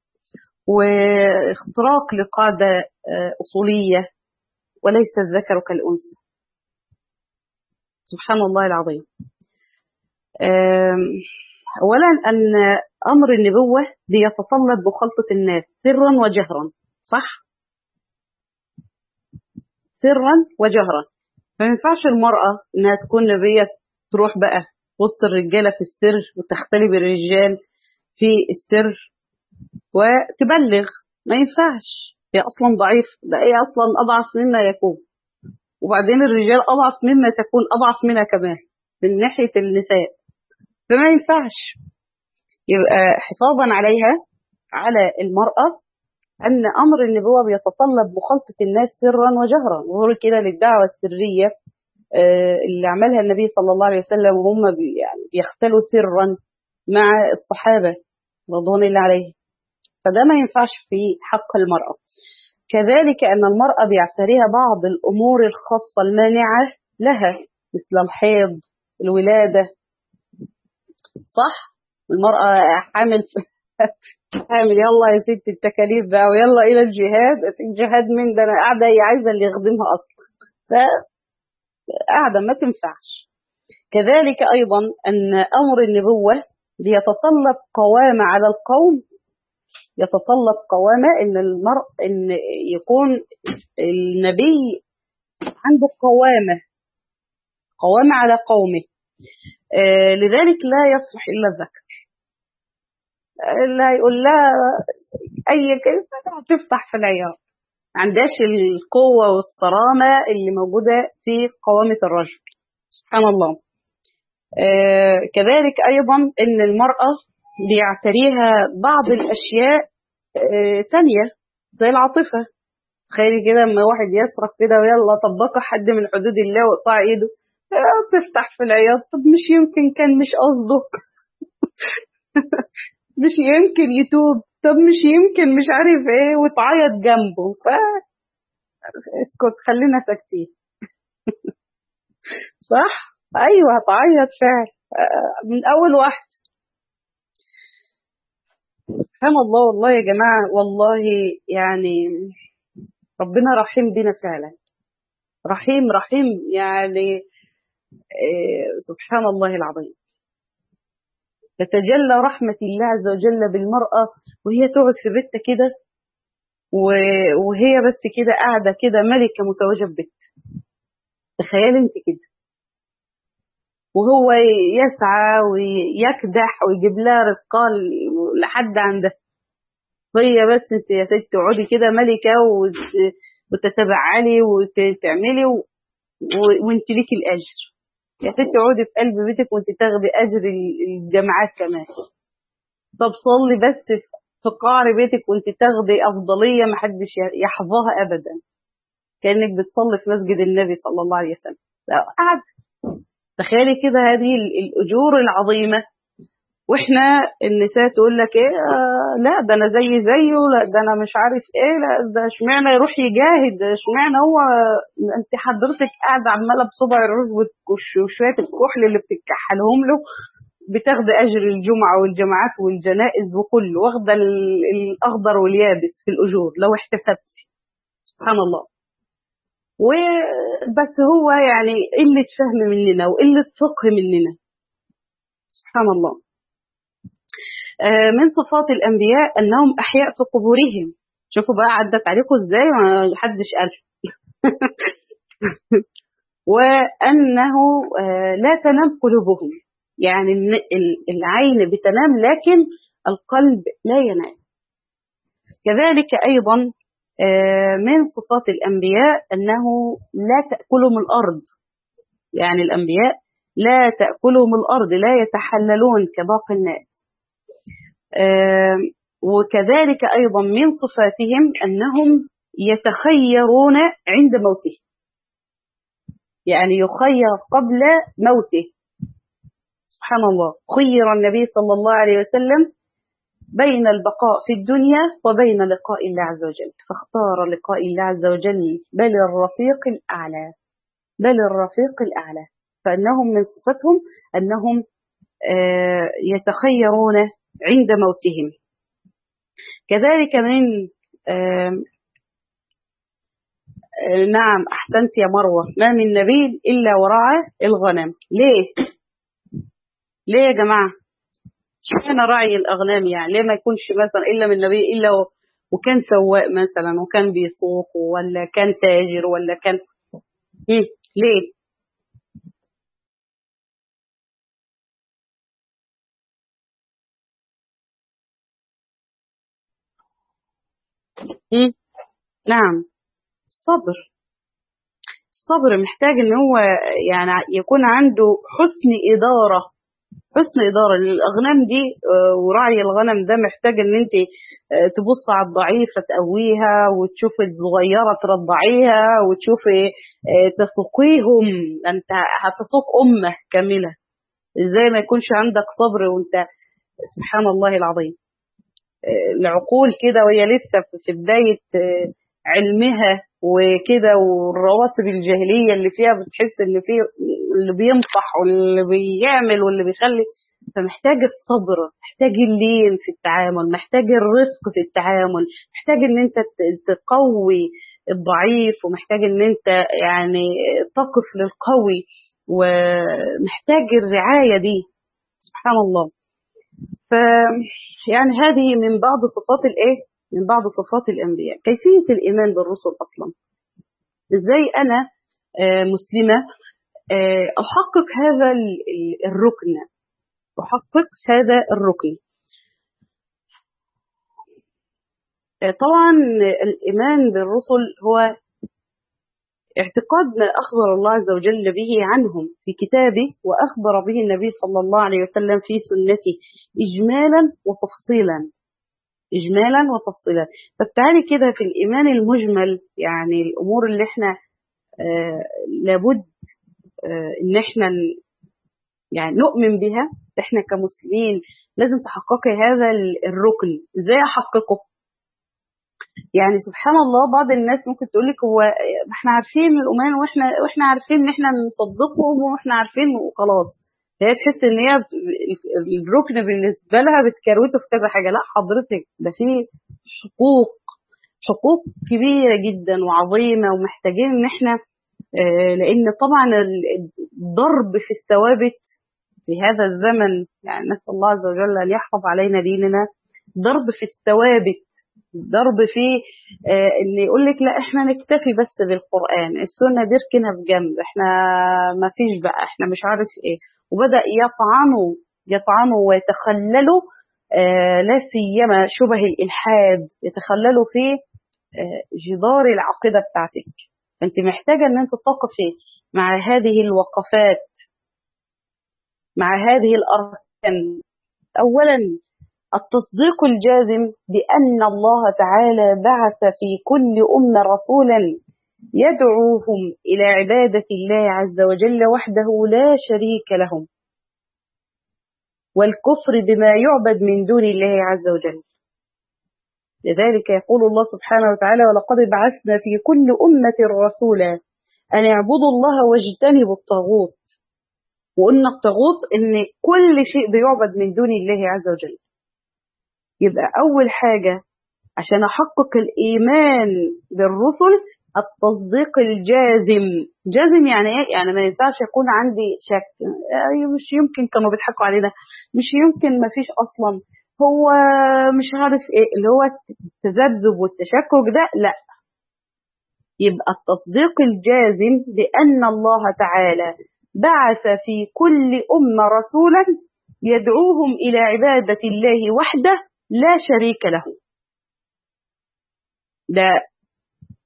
واختراق لقاعدة آه اصولية، وليس الذكر كالأنثى. سبحان الله العظيم. آم، أولا أن أمر النبوة بيتطلب مخالطة الناس سرا وجهرا، صح؟ سرا وجهرا. ما ينفعش المرأة إنها تكون نبية تروح بقى وسط الرجالة في السر وتختلي بالرجال في السر وتبلغ. ما ينفعش، هي أصلا ضعيف، ده هي أصلا أضعف مما يكون، وبعدين الرجال أضعف مما تكون، أضعف منها كمان من ناحية النساء، فما ينفعش. يبقى حفاظا عليها على المرأة أن أمر النبوة بيتطلب مخالطة الناس سرا وجهرا، وهو كده للدعوة السرية آه، اللي عملها النبي صلى الله عليه وسلم، وهم بي يعني بيختلوا سرا مع الصحابة رضوان الله عليهم، فده ما ينفعش في حق المرأة. كذلك أن المرأة بيعتريها بعض الأمور الخاصة المانعة لها مثل الحيض، الولادة، صح؟ المرأة حامل حامل يلا يا ست التكاليف بقى ويلا إلى الجهاد. الجهاد من ده؟ أنا قاعدة هي عايزة اللي يخدمها أصلا، فقاعدة ما تنفعش. كذلك أيضا أن أمر النبوة بيتطلب قوامة على القوم، يتطلب قوامة إن المرء إن يكون النبي عنده قوامة قوامة على قومه. آه لذلك لا يصلح إلا الذكر، اللي هيقول لها أي كلمة تفتح في العيار، ما عندهاش القوة والصرامة اللي موجودة في قوامة الرجل. سبحان الله. آه كذلك أيضا أن المرأة بيعتريها بعض الأشياء آه تانية زي العاطفة. تخيلي كده لما واحد يصرخ كده ويلا طبقوا حد من حدود الله وقطع ايده، آه تفتح في العياط. طب مش يمكن كان مش قصده مش يمكن يتوب، طب مش يمكن مش عارف ايه، وتعيط جنبه. ف اسكت خلينا ساكتين. صح؟ ايوه هتعيط فعلا آه من اول واحد. سبحان الله. والله يا جماعه، والله يعني ربنا رحيم بنا فعلا، رحيم رحيم يعني. آه سبحان الله العظيم. تتجلى رحمة الله عز وجل بالمرأة وهي تقعد في بيتها كده، وهي بس كده قاعدة كده ملكة متوجة ببيت. تخيل انت كده، وهو يسعى ويكدح ويجيب لها رزقها لحد عندها، هي بس انت يا ست تقعدي كده ملكة وتتبعلي وتعملي وانت ليكي الأجر. يا ست تقعدي في قلب بيتك وانت تاخدي أجر الجماعات كمان. طب صلي بس في قعر بيتك وانت تاخدي أفضلية محدش يحظاها أبدا، كأنك بتصلي في مسجد النبي صلى الله عليه وسلم. قعد تخيلي كده هذه الأجور العظيمة، واحنا النساء تقول لك ايه آه لا ده انا زي زيه، لا ده انا مش عارف ايه، لا ده اشمعنى يروح يجاهد، اشمعنى هو. انت حضرتك قاعده عماله بصبع الرز وشويه الكحل اللي بتتكحلهم له بتاخد اجر الجمعه والجماعات والجنائز وكله، واخده الاخضر واليابس في الاجور لو احتسبتي. سبحان الله. وبس هو يعني قله فهم مننا وقله فقه مننا. سبحان الله. من صفات الأنبياء أنهم أحياء في قبورهم. شوفوا بقى عدت عليكم إزاي ما حدش قال. وأنه لا تنام قلوبهم، يعني العين بتنام لكن القلب لا ينام. كذلك أيضا من صفات الأنبياء أنه لا تأكلهم الأرض، يعني الأنبياء لا تأكلهم الأرض، لا يتحللون كباقي الناس. وكذلك أيضا من صفاتهم أنهم يتخيرون عند موته، يعني يخير قبل موته. سبحان الله، خير النبي صلى الله عليه وسلم بين البقاء في الدنيا وبين لقاء الله عز وجل، فاختار لقاء الله عز وجل، بل الرفيق الأعلى، بل الرفيق الأعلى. فأنهم من صفتهم أنهم يتخيرون عند موتهم. كذلك من نعم أحسنت يا مروة، ما من نبي إلا ورعى الغنم. ليه؟ ليه يا جماعة؟ كان رعي الأغنام، يعني ليه ما يكونش مثلا إلا من نبي إلا وكان سواق مثلا وكان بيسوق ولا كان تاجر ولا كان مم. ليه؟ مم. نعم، الصبر. الصبر محتاج ان هو يعني يكون عنده حسن إدارة، حسن إدارة للأغنام دي. ورعي الغنم ده محتاج ان انت تبص على الضعيفة تقويها، وتشوف الصغيرة ترضعيها، وتشوفي تسوقيهم. انت هتسوق أمة كاملة، ازاي ما يكونش عندك صبر وانت سبحان الله العظيم. العقول كده وهي لسه في بداية علمها وكده، والرواسب الجاهلية اللي فيها بتحس ان في اللي بينصح واللي بيعمل واللي بيخلي. فمحتاج الصبر، محتاج اللين في التعامل، محتاج الرفق في التعامل، محتاج ان انت تقوي الضعيف، ومحتاج ان انت يعني تقف للقوي، ومحتاج الرعاية دي. سبحان الله. ف يعني هذه من بعض صفات الايه من بعض صفات الانبياء. كيفيه الايمان بالرسل اصلا، ازاي انا مسلمه احقق هذا الركن، احقق هذا الركن. طبعا الايمان بالرسل هو اعتقاد ما اخبر الله عز وجل به عنهم في كتابه، واخبر به النبي صلى الله عليه وسلم في سنته، اجمالا وتفصيلا، إجمالا وتفصيلا. طب تعالي كده في الإيمان المجمل، يعني الأمور اللي احنا آه لابد آه إن احنا يعني نؤمن بها. احنا كمسلمين لازم تحققي هذا الركن. ازاي أحققه؟ يعني سبحان الله، بعض الناس ممكن تقول لك هو احنا عارفين الإيمان، واحنا واحنا عارفين ان احنا نصدقهم، واحنا عارفين وخلاص. هي تحس ان هي الركن بالنسبه لها بتكروته في كذا حاجه. لا حضرتك، ده في حقوق، حقوق كبيره جدا وعظيمه، ومحتاجين ان احنا لان طبعا الضرب في الثوابت في هذا الزمن، يعني نسال الله عز وجل ان يحفظ علينا ديننا. ضرب في الثوابت، ضرب في آه ان يقول لك لا احنا نكتفي بس بالقرآن، السنة دي اركنها بجنب، احنا ما فيش بقى، احنا مش عارف ايه. وبدأ يطعنوا يطعنوا ويتخللوا آه لا سيما شبه الإلحاد، يتخللوا في آه جدار العقيدة بتاعتك. انت محتاجة ان انت تقفي مع هذه الوقفات، مع هذه الأركان. أولا التصديق الجازم بأن الله تعالى بعث في كل أمة رسولا يدعوهم إلى عبادة الله عز وجل وحده لا شريك له، والكفر بما يعبد من دون الله عز وجل. لذلك يقول الله سبحانه وتعالى: ولقد بعثنا في كل أمة رسولا أن اعبدوا الله واجتنبوا الطاغوت. وقلنا الطاغوت إن كل شيء بيعبد من دون الله عز وجل. يبقى أول حاجة عشان أحقق الإيمان بالرسل التصديق الجازم. جازم يعني إيه؟ يعني ما ينفعش يكون عندي شك، مش يمكن كانوا بيضحكوا علينا، مش يمكن ما فيش أصلا، هو مش عارف إيه، اللي هو التذبذب والتشكك ده لا. يبقى التصديق الجازم بأن الله تعالى بعث في كل أمة رسولا يدعوهم إلى عبادة الله وحده لا شريك له. ده أول حاجة. التصديق الجازم بأن الله تعالى بعث في كل أمة رسولا يدعوهم إلى عبادة الله وحده لا شريك له. ده أول حاجة. التصديق الجازم بأن الله تعالى بعث في كل أمة رسولا يدعوهم إلى عبادة الله وحده لا شريك له.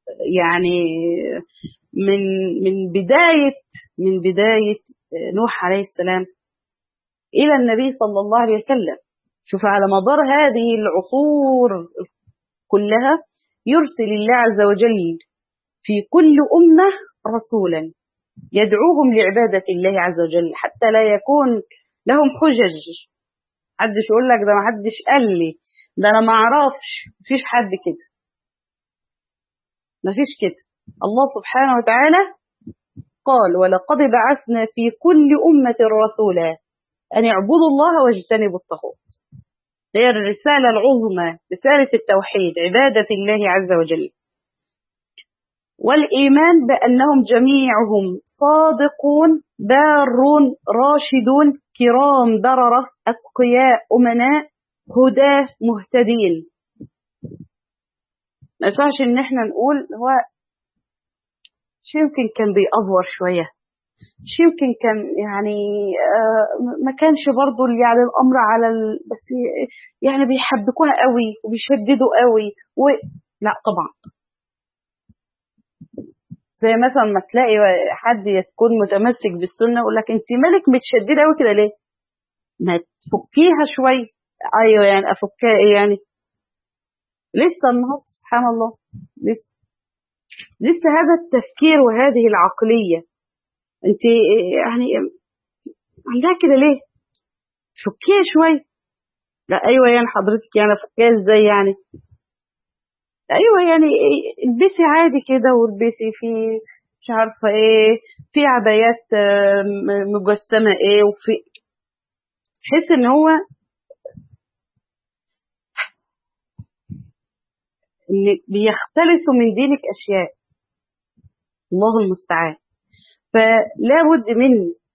يعني من من بداية من بداية نوح عليه السلام إلى النبي صلى الله عليه وسلم. شوف على مدار هذه العصور كلها يرسل الله عز وجل في كل أمة رسولا يدعوهم لعبادة الله عز وجل حتى لا يكون لهم حجج. محدش يقول لك ده ما حدش قال لي، ده أنا ما أعرفش. مفيش حد كده، مفيش كده. الله سبحانه وتعالى قال: ولقد بعثنا في كل أمة رسولا أن اعبدوا الله واجتنبوا الطاغوت. هي الرسالة العظمى، رسالة التوحيد، عبادة الله عز وجل. والإيمان بأنهم جميعهم صادقون بارون راشدون كرام بررة أتقياء أمناء هداه مهتدين. ما ينفعش إن احنا نقول هو شو يمكن كان بيأفور شوية، شو يمكن كان يعني آه ما كانش برضو يعني الأمر على ال... بس يعني بيحبكوها قوي وبيشددوا قوي و... لا طبعا. زي مثلا ما تلاقي حد يكون متمسك بالسنة يقول لك انت مالك متشددة قوي كده ليه؟ ما تفكيها شوي. ايوه يعني افكها ايه يعني؟ لسه النهارده سبحان الله لسه لسه هذا التفكير وهذه العقلية انت يعني عندها كده ليه؟ تفكيها شوي. لا ايوه يعني حضرتك يعني افكها ازاي يعني؟ ايوه يعني البسي عادي كده والبسي في مش عارفه ايه، في عبايات مجسمه ايه، وفي تحس ان هو ان بيختلسوا من دينك اشياء. الله المستعان. فلا بد من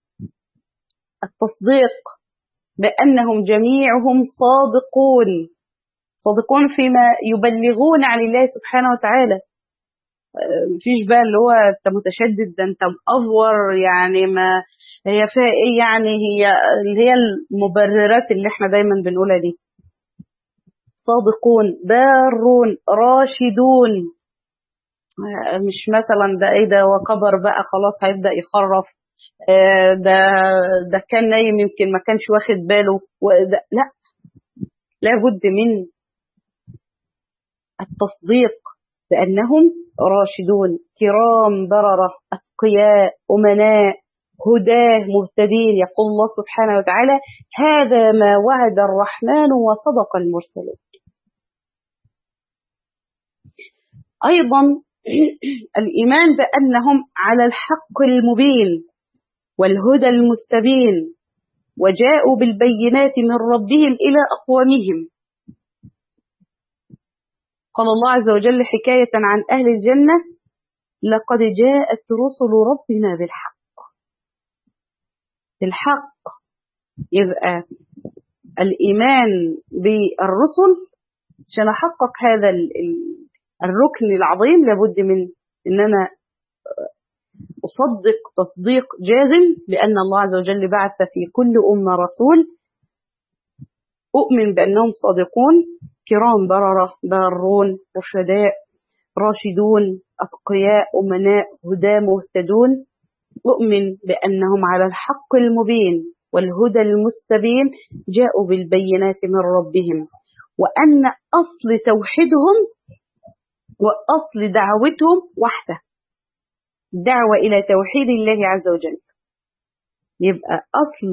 التصديق بانهم جميعهم صادقون، صادقون فيما يبلغون عن الله سبحانه وتعالى. مفيش بقى اللي هو انت متشدد، ده انت مأفور، يعني ما هي فيها ايه يعني، هي اللي هي المبررات اللي احنا دايما بنقولها دي. صادقون بارون راشدون، مش مثلا ده ايه ده وكبر بقى خلاص هيبدأ يخرف، ده ده كان نايم يمكن ما كانش واخد باله، لا لابد من التصديق بأنهم راشدون كرام بررة أتقياء أمناء هداه مهتدين. يقول الله سبحانه وتعالى: هذا ما وعد الرحمن وصدق المرسلون. أيضا الإيمان بأنهم على الحق المبين والهدى المستبين وجاءوا بالبينات من ربهم إلى أقوامهم. قال الله عز وجل حكاية عن أهل الجنة: لقد جاءت رسل ربنا بالحق. الحق يبقى الإيمان بالرسل عشان أحقق هذا الركن العظيم لابد من أن أنا أصدق تصديق جازم بأن الله عز وجل بعث في كل أمة رسول، أؤمن بأنهم صادقون كرام بررة بارون رشداء راشدون أتقياء أمناء هدى مهتدون. أؤمن بأنهم على الحق المبين والهدى المستبين جاءوا بالبينات من ربهم، وأن أصل توحيدهم وأصل دعوتهم وحده، دعوة إلى توحيد الله عز وجل. يبقى أصل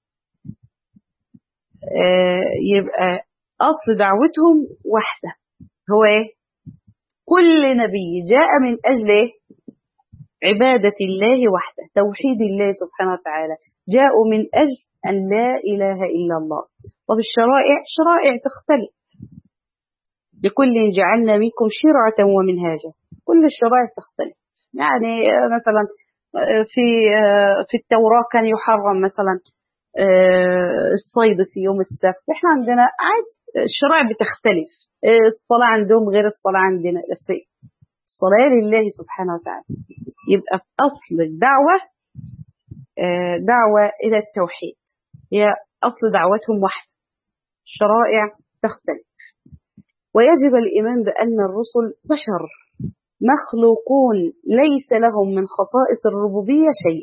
آه يبقى أصل دعوتهم وحده هو إيه؟ كل نبي جاء من أجل عبادة الله وحده، توحيد الله سبحانه وتعالى، جاءوا من أجل أن لا إله إلا الله. طب الشرائع شرائع تختلف، لكل جعلنا منكم شرعة ومنهاجا، كل الشرائع تختلف. يعني مثلا في في التوراة كان يحرم مثلا الصيد في يوم السبت، احنا عندنا عادي الشرائع بتختلف، الصلاة عندهم غير الصلاة عندنا، الصلاة لله سبحانه وتعالى. يبقى في أصل الدعوة دعوة إلى التوحيد، هي أصل دعوتهم واحدة، الشرائع تختلف. ويجب الإيمان بأن الرسل بشر مخلوقون ليس لهم من خصائص الربوبية شيء،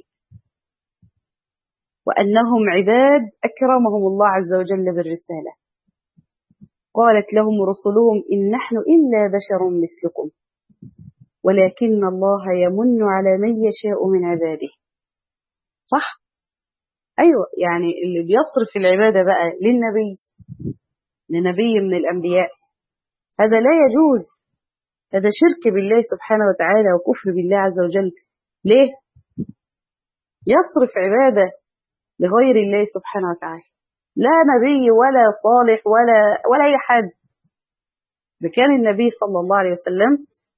وأنهم عباد أكرمهم الله عز وجل بالرسالة. قالت لهم رسلهم إن نحن إلا بشر مثلكم ولكن الله يمن على من يشاء من عباده. صح؟ أيوة، يعني اللي بيصرف العبادة بقى للنبي لنبي من الأنبياء هذا لا يجوز، هذا شرك بالله سبحانه وتعالى وكفر بالله عز وجل. ليه؟ يصرف عبادة لغير الله سبحانه وتعالى، لا نبي ولا صالح ولا ولا أي حد. إذا كان النبي صلى الله عليه وسلم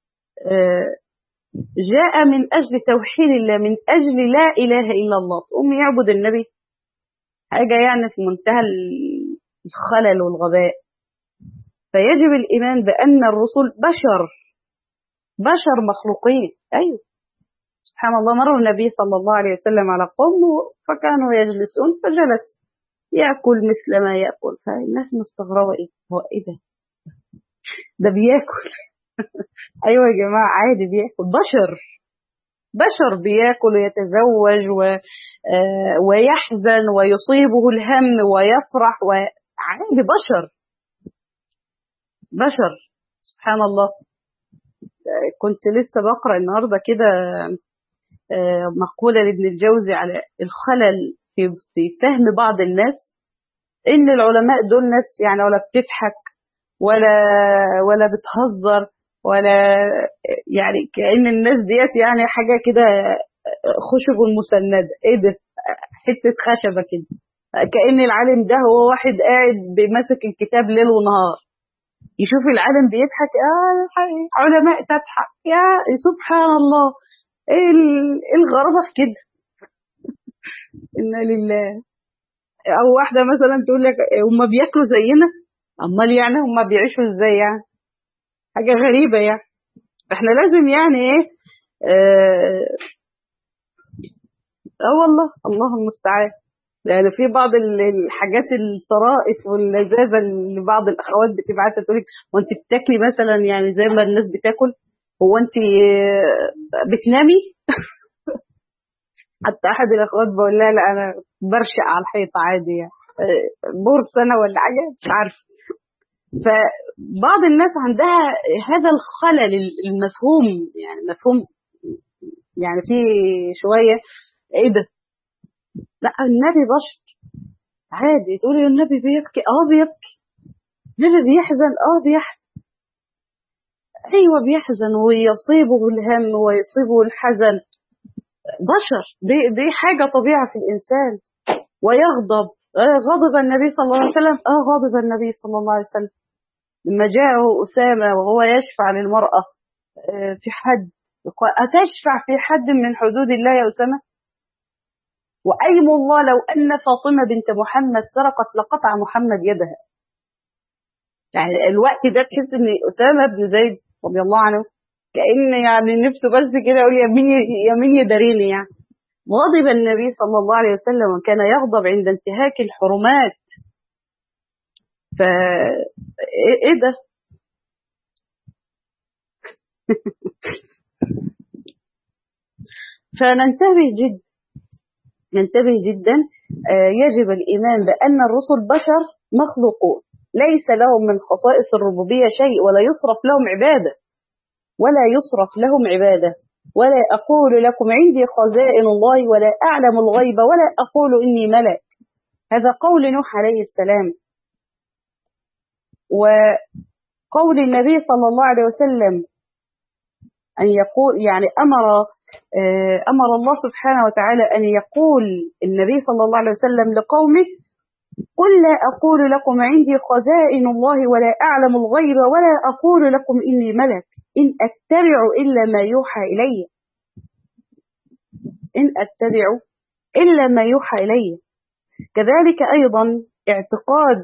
جاء من أجل توحيد الله، من أجل لا إله إلا الله، تقوم يعبد النبي؟ حاجة يعني في منتهى الخلل والغباء. فيجب الإيمان بأن الرسل بشر بشر مخلوقين. أيوه، سبحان الله، مر النبي صلى الله عليه وسلم على قوم فكانوا يجلسون فجلس يأكل مثل ما يأكل، فالناس مستغربة، إيه هو إيه ده ده بيأكل أيوة يا جماعة، عادي بيأكل، بشر بشر بيأكل ويتزوج و... آه ويحزن ويصيبه الهم ويفرح، وعادي بشر بشر سبحان الله. كنت لسه بقرأ النهاردة كده مقولة لابن الجوزي على الخلل في في فهم بعض الناس، إن العلماء دول ناس يعني ولا بتضحك ولا ولا بتهزر ولا يعني كأن الناس ديت يعني حاجة كده خشب المسندة، إيه ده حتة خشبة كده، كأن العالم ده هو واحد قاعد بمسك الكتاب ليل ونهار، يشوف العالم بيضحك آه علماء تضحك، يا سبحان الله، ايه الغرابة في كده إنا لله. او واحدة مثلا تقول لك هم بياكلوا زينا، امال يعني هم بيعيشوا ازاي؟ يعني حاجة غريبة. يعني احنا لازم يعني ايه اه, آه والله الله المستعان. يعني في بعض الحاجات الطرائف واللذاذة اللي بعض الاخوات بتبعتها تقول لك وانت بتاكلي مثلا يعني زي ما الناس بتاكل، هو انت بتنامي؟ حتى احد الاخوات بقول لها لا انا برشق على الحيطه عادي، يعني بورس انا ولا حاجه مش عارفه. فبعض الناس عندها هذا الخلل المفهوم، يعني مفهوم يعني في شويه ايه ده، لا النبي بشر عادي. تقولي النبي بيبكي، اه بيبكي. النبي بيحزن، اه بيحزن، ايوه بيحزن ويصيبه الهم ويصيبه الحزن، بشر، دي, دي حاجه طبيعه في الانسان. ويغضب، آه غضب النبي صلى الله عليه وسلم، اه غضب النبي صلى الله عليه وسلم لما جاءه أسامة وهو يشفع للمرأة آه في حد، أتشفع في حد من حدود الله يا أسامة؟ وأيم الله لو أن فاطمة بنت محمد سرقت لقطع محمد يدها. يعني الوقت ده تحس ان أسامة بن زيد رضي الله عنه كأن يعني نفسه بس كده يقول يا مين يا مين يداريني. يعني غضب النبي صلى الله عليه وسلم وكان يغضب عند انتهاك الحرمات. ف ايه ده فننتبه جدا ننتبه جدا آه يجب الإيمان بأن الرسل بشر مخلوقون ليس لهم من خصائص الربوبية شيء، ولا يصرف لهم عبادة ولا يصرف لهم عبادة ولا أقول لكم عندي خزائن الله ولا أعلم الغيب ولا أقول إني ملك. هذا قول نوح عليه السلام، وقول النبي صلى الله عليه وسلم أن يقول يعني أمر أمر الله سبحانه وتعالى أن يقول النبي صلى الله عليه وسلم لقومه قل لا أقول لكم عندي خزائن الله ولا أعلم الغيب ولا أقول لكم إني ملك إن أتبع إلا ما يوحى إلي إن أتبع إلا ما يوحى إلي. كذلك أيضا اعتقاد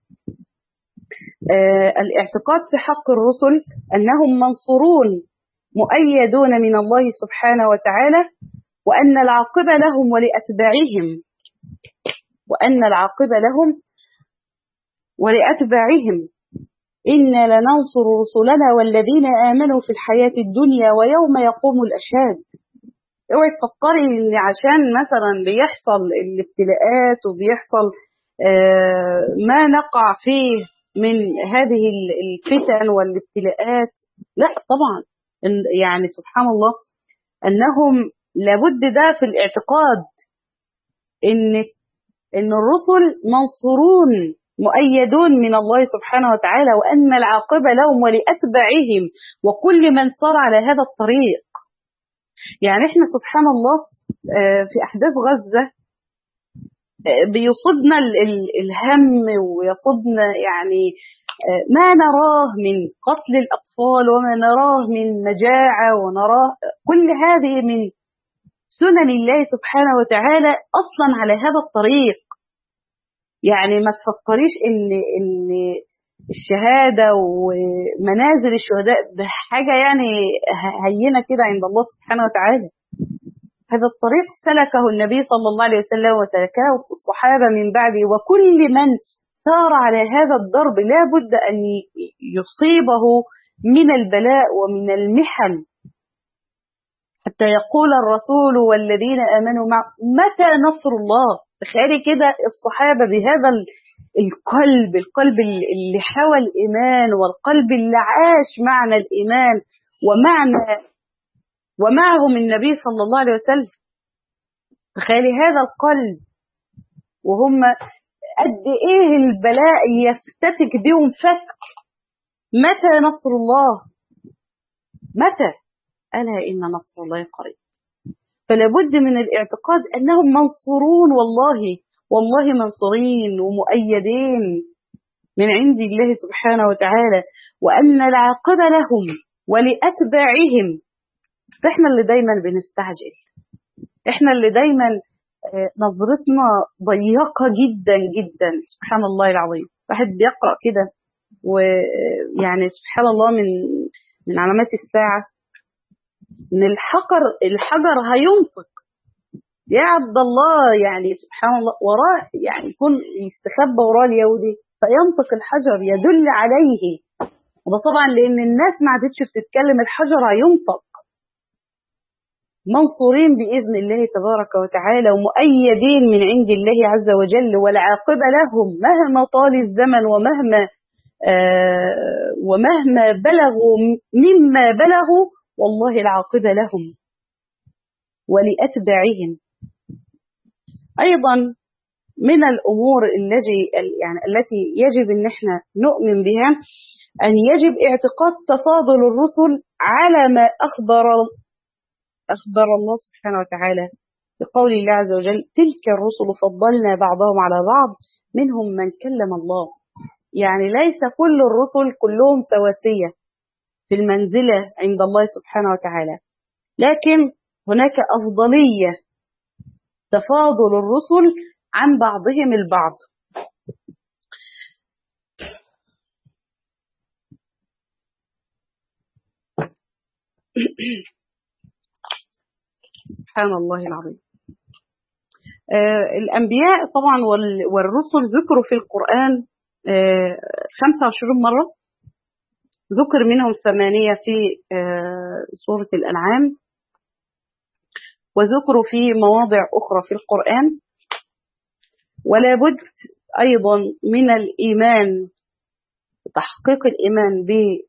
آه الاعتقاد في حق الرسل أنهم منصورون مؤيدون من الله سبحانه وتعالى، وأن العاقبة لهم ولأتباعهم وأن العاقبة لهم ولأتباعهم إنا لننصر رسلنا والذين آمنوا في الحياة الدنيا ويوم يقوم الأشهاد. اوعي تفكري إن عشان مثلا بيحصل الابتلاءات وبيحصل آه ما نقع فيه من هذه الفتن والابتلاءات، لا طبعا، يعني سبحان الله أنهم لابد ده في الاعتقاد إن إن الرسل منصورون مؤيدون من الله سبحانه وتعالى، وأن العاقبة لهم ولأتباعهم وكل من صار على هذا الطريق. يعني احنا سبحان الله في أحداث غزة بيصدنا الهم ويصدنا يعني ما نراه من قتل الأطفال وما نراه من مجاعة ونراه كل هذه من سنن الله سبحانه وتعالى أصلا على هذا الطريق. يعني ما تفكريش إن إن الشهادة ومنازل الشهداء ده حاجة يعني هينة كده عند الله سبحانه وتعالى. هذا الطريق سلكه النبي صلى الله عليه وسلم وسلكه الصحابة من بعده، وكل من سار على هذا الضرب لا بد أن يصيبه من البلاء ومن المحن، حتى يقول الرسول والذين آمنوا معه متى نصر الله. تخيلي كده الصحابة بهذا القلب القلب اللي حوى الإيمان، والقلب اللي عاش معنى الإيمان ومعنى ومعهم النبي صلى الله عليه وسلم. تخيلي هذا القلب وهم قد إيه البلاء يفتتك بهم فتك. متى نصر الله؟ متى؟ ألا إن نصر الله قريب. فلا بد من الاعتقاد أنهم منصورون، والله والله منصورين ومؤيدين من عند الله سبحانه وتعالى، وأن العاقبة لهم ولأتباعهم. احنا اللي دايما بنستعجل، احنا اللي دايما نظرتنا ضيقة جدا جدا. سبحان الله العظيم. واحد بيقرأ كده ويعني سبحان الله من من علامات الساعة ان الحجر الحجر هينطق يا عبد الله، يعني سبحان الله وراه، يعني يكون يستخبى وراه اليهودي فينطق الحجر يدل عليه. وده طبعا لان الناس ما عادتش بتتكلم، الحجر هينطق. منصورين بإذن الله تبارك وتعالى ومؤيدين من عند الله عز وجل، والعاقبة لهم مهما طال الزمن ومهما آه ومهما بلغوا مما بلغوا، والله العاقبة لهم ولأتباعهم. أيضا من الأمور التي يعني التي يجب أن احنا نؤمن بها أن يجب اعتقاد تفاضل الرسل على ما أخبر أخبر الله سبحانه وتعالى بقول الله عز وجل تلك الرسل فضلنا بعضهم على بعض منهم من كلم الله. يعني ليس كل الرسل كلهم سواسية في المنزلة عند الله سبحانه وتعالى، لكن هناك أفضلية تفاضل الرسل عن بعضهم البعض. سبحان الله العظيم. آه الأنبياء طبعا والرسل ذكروا في القرآن آه خمسة وعشرين مرة، ذكر منهم ثمانية في آه سورة الأنعام، وذكروا في مواضع أخرى في القرآن. ولا بد أيضا من الإيمان، تحقيق الإيمان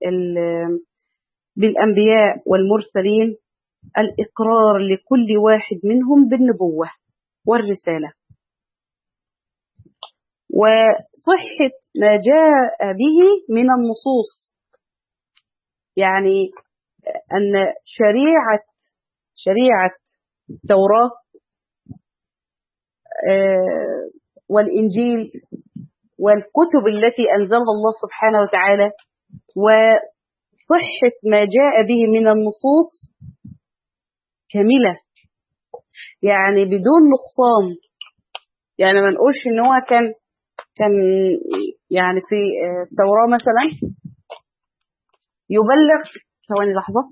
بالأنبياء والمرسلين، الإقرار لكل واحد منهم بالنبوة والرسالة، وصحة ما جاء به من النصوص. يعني أن شريعة شريعة التوراة والإنجيل والكتب التي أنزلها الله سبحانه وتعالى وصحة ما جاء به من النصوص كاملة، يعني بدون نقصان. يعني ما نقولش إن هو كان كان يعني في التوراة مثلا يبلغ. ثواني لحظة.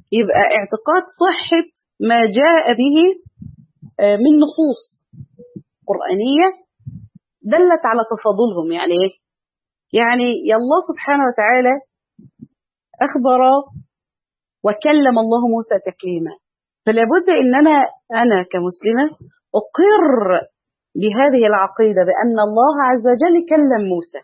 يبقى اعتقاد صحة ما جاء به من نصوص قرآنية دلت على تفاضلهم. يعني ايه؟ يعني يا الله سبحانه وتعالى أخبر وكلم الله موسى تكليما، فلا بد ان انا انا كمسلمة اقر بهذه العقيدة بأن الله عز وجل كلم موسى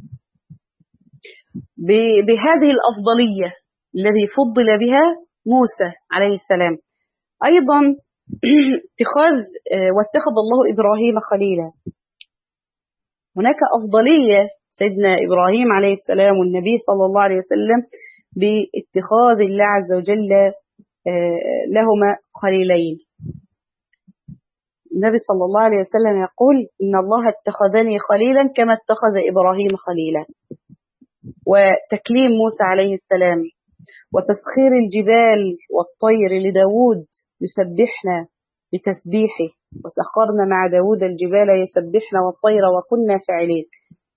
بهذه الأفضلية الذي فضل بها موسى عليه السلام. أيضا اتخاذ واتخذ الله إبراهيم خليلا، هناك أفضلية سيدنا إبراهيم عليه السلام والنبي صلى الله عليه وسلم باتخاذ الله عز وجل لهما خليلين. النبي صلى الله عليه وسلم يقول إن الله اتخذني خليلا كما اتخذ إبراهيم خليلا. وتكليم موسى عليه السلام وتسخير الجبال والطير لداود يسبحنا بتسبيحه، وسخرنا مع داود الجبال يسبحنا والطير وكنا فاعلين.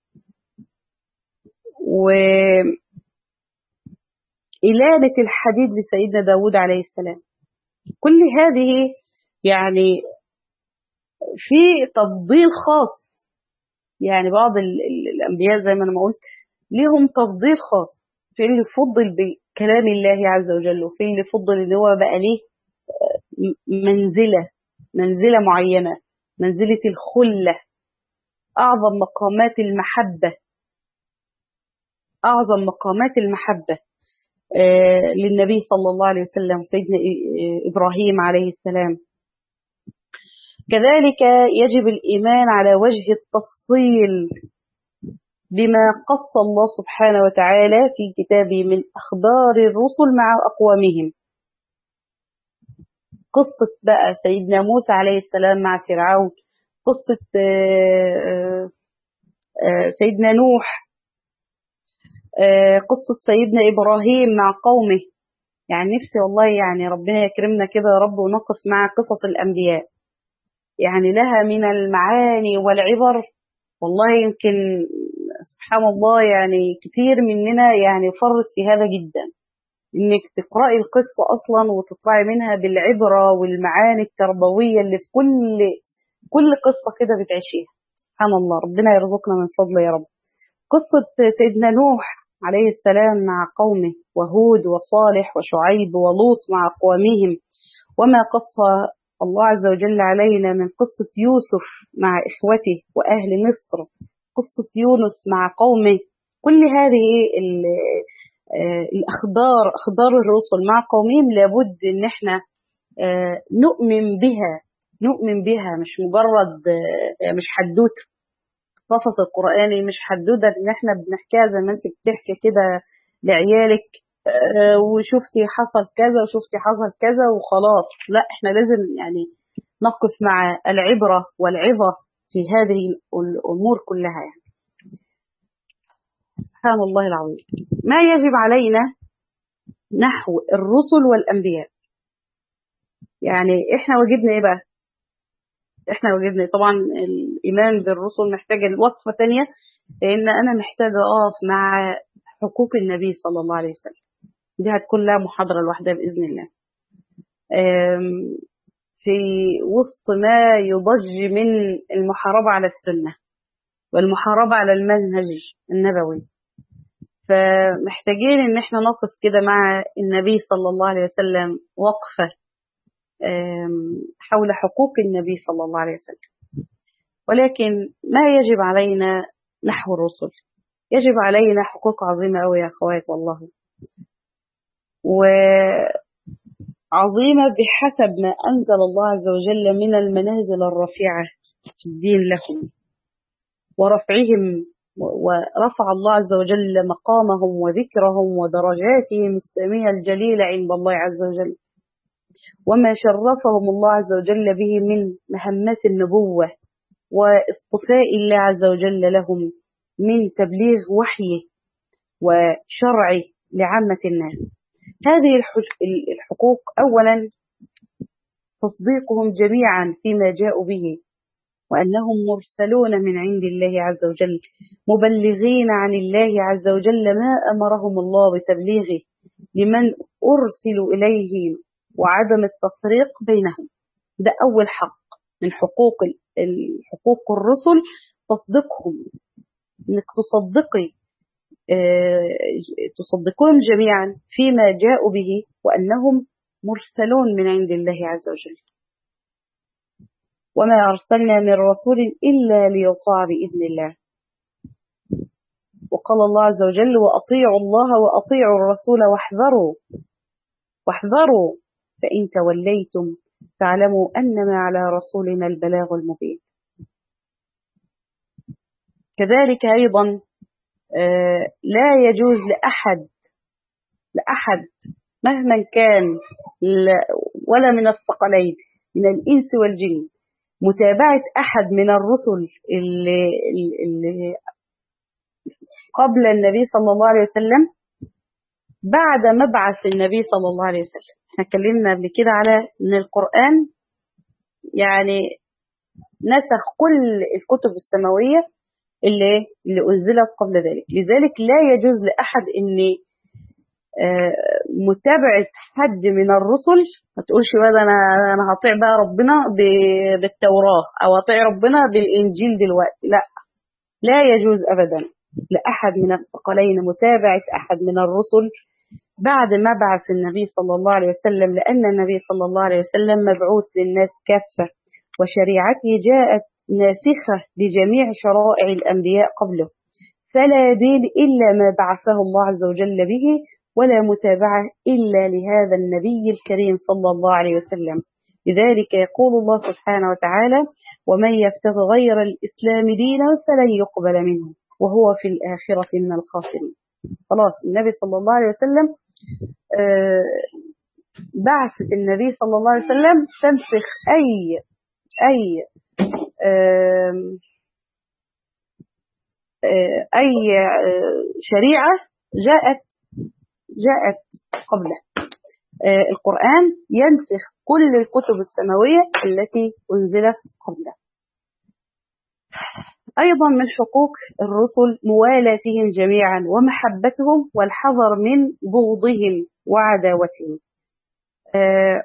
وإلانة الحديد لسيدنا داود عليه السلام. كل هذه يعني في تفضيل خاص، يعني بعض الأنبياء زي ما أنا قلت لهم تفضيل خاص، في اللي فضل بكلام الله عز وجل، وفي اللي فضل اللي هو بقى ليه منزلة منزلة معينة، منزلة الخلة، أعظم مقامات المحبة، أعظم مقامات المحبة آه للنبي صلى الله عليه وسلم سيدنا إبراهيم عليه السلام. كذلك يجب الإيمان على وجه التفصيل بما قص الله سبحانه وتعالى في كتابه من أخبار الرسل مع أقوامهم. قصة بقى سيدنا موسى عليه السلام مع فرعون، قصة سيدنا نوح، قصة سيدنا إبراهيم مع قومه. يعني نفسي والله يعني ربنا يكرمنا كده يا رب ونقف مع قصص الأنبياء، يعني لها من المعاني والعبر. والله يمكن سبحان الله يعني كتير مننا يعني فرط في هذا جدا، انك تقرأي القصة اصلا وتطلعي منها بالعبرة والمعاني التربوية اللي في كل كل قصة كده بتعيشيها. سبحان الله، ربنا يرزقنا من فضله يا رب. قصة سيدنا نوح عليه السلام مع قومه، وهود وصالح وشعيب ولوط مع أقوامهم، وما قص الله عز وجل علينا من قصة يوسف مع إخوته وأهل مصر، قصة يونس مع قومه. كل هذه الأخبار، أخبار الرسل مع قومهم، لابد إن احنا نؤمن بها، نؤمن بها مش مجرد مش حدوته. قصص القرآني مش حدودة إن احنا بنحكيها زي ما انت بتحكي كده لعيالك وشفتي حصل كذا وشفتي حصل كذا وخلاص. لا، احنا لازم يعني نقف مع العبرة والعظة في هذه الأمور كلها. يعني سبحان الله العظيم. ما يجب علينا نحو الرسل والأنبياء، يعني احنا واجبنا ايه بقى؟ احنا واجبنا طبعا الإيمان بالرسل محتاجة وقفة تانية، لأن أنا محتاجة أقف مع حقوق النبي صلى الله عليه وسلم. دي هتكون لها محاضرة لوحدها بإذن الله. في وسط ما يضج من المحاربة على السنة والمحاربة على المنهج النبوي، فمحتاجين ان احنا نقف كده مع النبي صلى الله عليه وسلم وقفة حول حقوق النبي صلى الله عليه وسلم. ولكن ما يجب علينا نحو الرسل؟ يجب علينا حقوق عظيمة أوي يا أخوات والله، وعظيمة بحسب ما أنزل الله عز وجل من المنازل الرفيعة في الدين لهم، ورفعهم، ورفع الله عز وجل مقامهم وذكرهم ودرجاتهم السامية الجليلة عند الله عز وجل، وما شرفهم الله عز وجل به من مهمات النبوة واصطفاء الله عز وجل لهم من تبليغ وحيه وشرعه لعامة الناس. هذه الحقوق أولا تصديقهم جميعا فيما جاءوا به، وأنهم مرسلون من عند الله عز وجل مبلغين عن الله عز وجل ما أمرهم الله بتبليغه لمن أرسلوا إليهم وعدم التفريق بينهم. ده أول حق من حقوق حقوق الرسل، تصديقهم، إنك تصدقي تصدقون جميعا فيما جاءوا به وأنهم مرسلون من عند الله عز وجل. وما أرسلنا من رسول إلا ليطاع بإذن الله. وقال الله عز وجل وأطيعوا الله وأطيعوا الرسول واحذروا واحذروا فإن توليتم فاعلموا أنما على رسولنا البلاغ المبين. كذلك أيضا لا يجوز لأحد لأحد مهما كان ولا من الثقلين من الإنس والجن متابعة أحد من الرسل اللي, اللي قبل النبي صلى الله عليه وسلم بعد مبعث النبي صلى الله عليه وسلم. احنا اتكلمنا قبل كده على ان القرآن يعني نسخ كل الكتب السماوية اللي اللي أنزلت قبل ذلك. لذلك لا يجوز لأحد ان متابعة حد من الرسل ما تقولش بقى انا انا هطيع بقى ربنا بالتوراة او هطيع ربنا بالإنجيل دلوقتي. لا لا يجوز أبدا لأحد من الثقلين متابعة أحد من الرسل بعد مبعث النبي صلى الله عليه وسلم، لأن النبي صلى الله عليه وسلم مبعوث للناس كافة وشريعته جاءت ناسخة لجميع شرائع الأنبياء قبله، فلا دين إلا ما بعثه الله عز وجل به، ولا متابعة إلا لهذا النبي الكريم صلى الله عليه وسلم. لذلك يقول الله سبحانه وتعالى ومن يبتغ غير الإسلام دينا فلن يقبل منه وهو في الآخرة من الخاسرين. خلاص النبي صلى الله عليه وسلم بعثة النبي صلى الله عليه وسلم تنسخ أي أي أي شريعة جاءت جاءت قبله. القرآن ينسخ كل الكتب السماوية التي أنزلت قبله. أيضا من حقوق الرسل موالاتهم جميعا ومحبتهم والحذر من بغضهم وعداوتهم. آه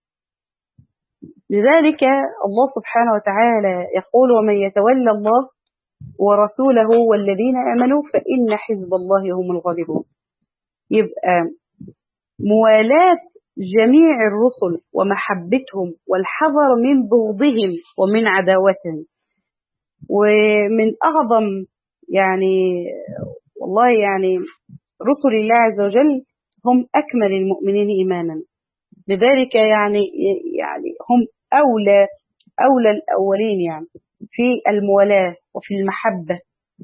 لذلك الله سبحانه وتعالى يقول ومن يتولى الله ورسوله والذين آمنوا فإن حزب الله هم الغالبون. يبقى موالاة جميع الرسل ومحبتهم والحذر من بغضهم ومن عداوتهم. ومن أعظم يعني والله يعني رسل الله عز وجل هم أكمل المؤمنين إيمانا. لذلك يعني يعني هم أولى أولى الأولين يعني في المولاة وفي المحبة،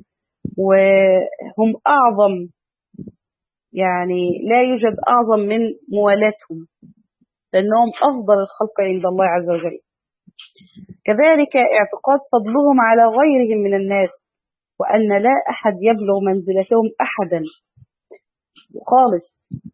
وهم أعظم يعني لا يوجد أعظم من موالاتهم لأنهم أفضل الخلق عند الله عز وجل. كذلك اعتقاد فضلهم على غيرهم من الناس وأن لا أحد يبلغ منزلتهم أحدا خالص.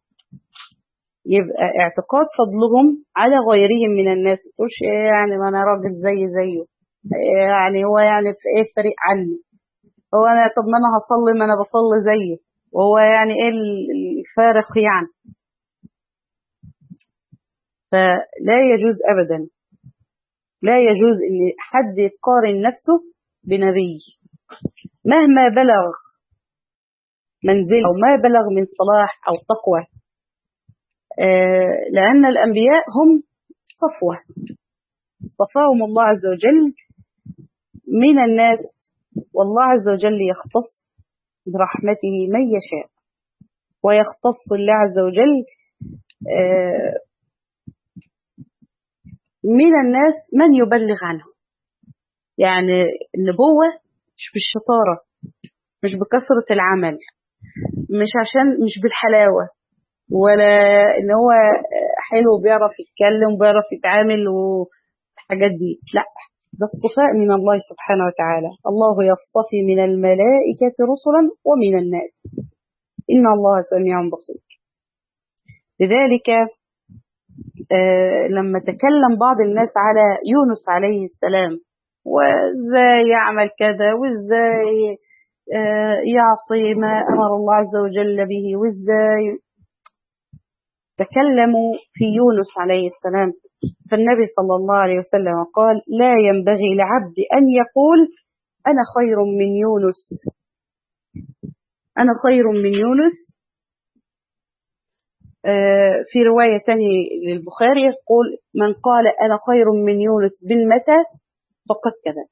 يبقى اعتقاد فضلهم على غيرهم من الناس، مش يعني ما أنا راجل زي زيه، يعني هو يعني في إيه فريق عني، هو أنا طب ما أنا هصلي ما أنا بصلي زيه، وهو يعني إيه الفارق يعني. فلا يجوز أبدا، لا يجوز إن حد يقارن نفسه بنبي مهما بلغ منزل أو ما بلغ من صلاح أو تقوى، لأن الأنبياء هم صفوة اصطفاهم الله عز وجل من الناس، والله عز وجل يختص برحمته من يشاء، ويختص الله عز وجل من الناس من يبلغ عنه. يعني النبوة مش بالشطارة، مش بكثرة العمل، مش عشان مش بالحلاوة، ولا ان هو حلو بيعرف يتكلم وبيعرف يتعامل والحاجات دي، لا، ده اصطفاء من الله سبحانه وتعالى. الله يصطفي من الملائكة رسلا ومن الناس إن الله سميع بصير. لذلك آه لما تكلم بعض الناس على يونس عليه السلام وازاي يعمل كذا وازاي آه يعصي ما أمر الله عز وجل به وازاي تكلموا في يونس عليه السلام، فالنبي صلى الله عليه وسلم قال لا ينبغي لعبد أن يقول أنا خير من يونس، أنا خير من يونس. في رواية ثانية للبخاري يقول من قال أنا خير من يونس بالمتى فقد كذب،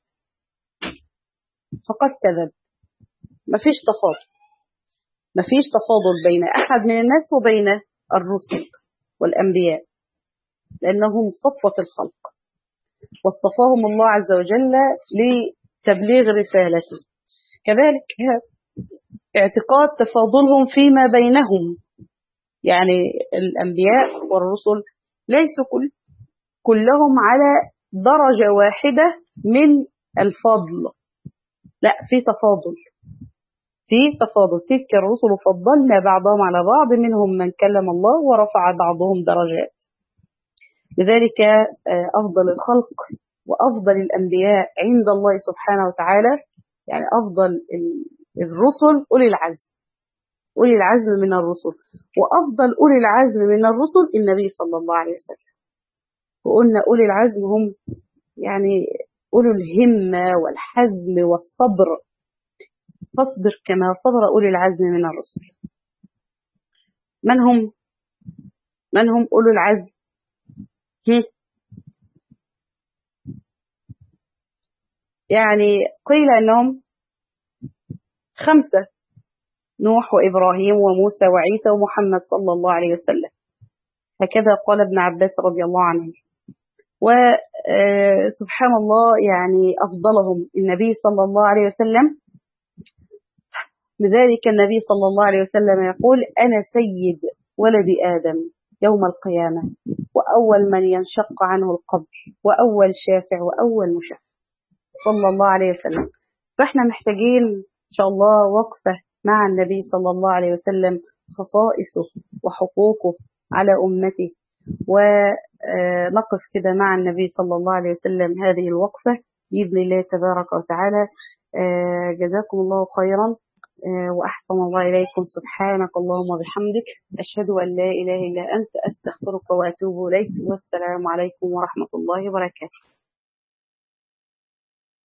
فقد كذب. ما فيش تفاضل، ما فيش تفاضل بين أحد من الناس وبين الرسل والأنبياء، لأنهم صفوة الخلق واصطفاهم الله عز وجل لتبليغ رسالته. كذلك اعتقاد تفاضلهم فيما بينهم، يعني الأنبياء والرسل ليسوا كل كلهم على درجة واحدة من الفضل، لا، في تفاضل، في تفاضل. تلك الرسل فضلنا بعضهم على بعض، منهم من كلم الله ورفع بعضهم درجات. لذلك أفضل الخلق وأفضل الأنبياء عند الله سبحانه وتعالى، يعني أفضل الرسل أولي العزم، أولي العزم من الرسل، وأفضل أولي العزم من الرسل النبي صلى الله عليه وسلم. وقلنا أولي العزم هم يعني أولو الهمة والحزم والصبر، فاصبر كما صبر أولي العزم من الرسل. من هم من هم أولو العزم؟ هم. يعني قيل أنهم خمسة: نوح وإبراهيم وموسى وعيسى ومحمد صلى الله عليه وسلم، هكذا قال ابن عباس رضي الله عنه. وسبحان الله يعني أفضلهم النبي صلى الله عليه وسلم. لذلك النبي صلى الله عليه وسلم يقول أنا سيد ولد آدم يوم القيامة، وأول من ينشق عنه القبر، وأول شافع وأول مشفع صلى الله عليه وسلم. فإحنا محتاجين إن شاء الله وقفة مع النبي صلى الله عليه وسلم، خصائصه وحقوقه على أمته، ونقف كده مع النبي صلى الله عليه وسلم هذه الوقفة بإذن الله تبارك وتعالى. جزاكم الله خيرا وأحسن الله إليكم. سبحانك اللهم وبحمدك، أشهد أن لا إله إلا أنت، أستغفرك وأتوب إليك. والسلام عليكم ورحمة الله وبركاته.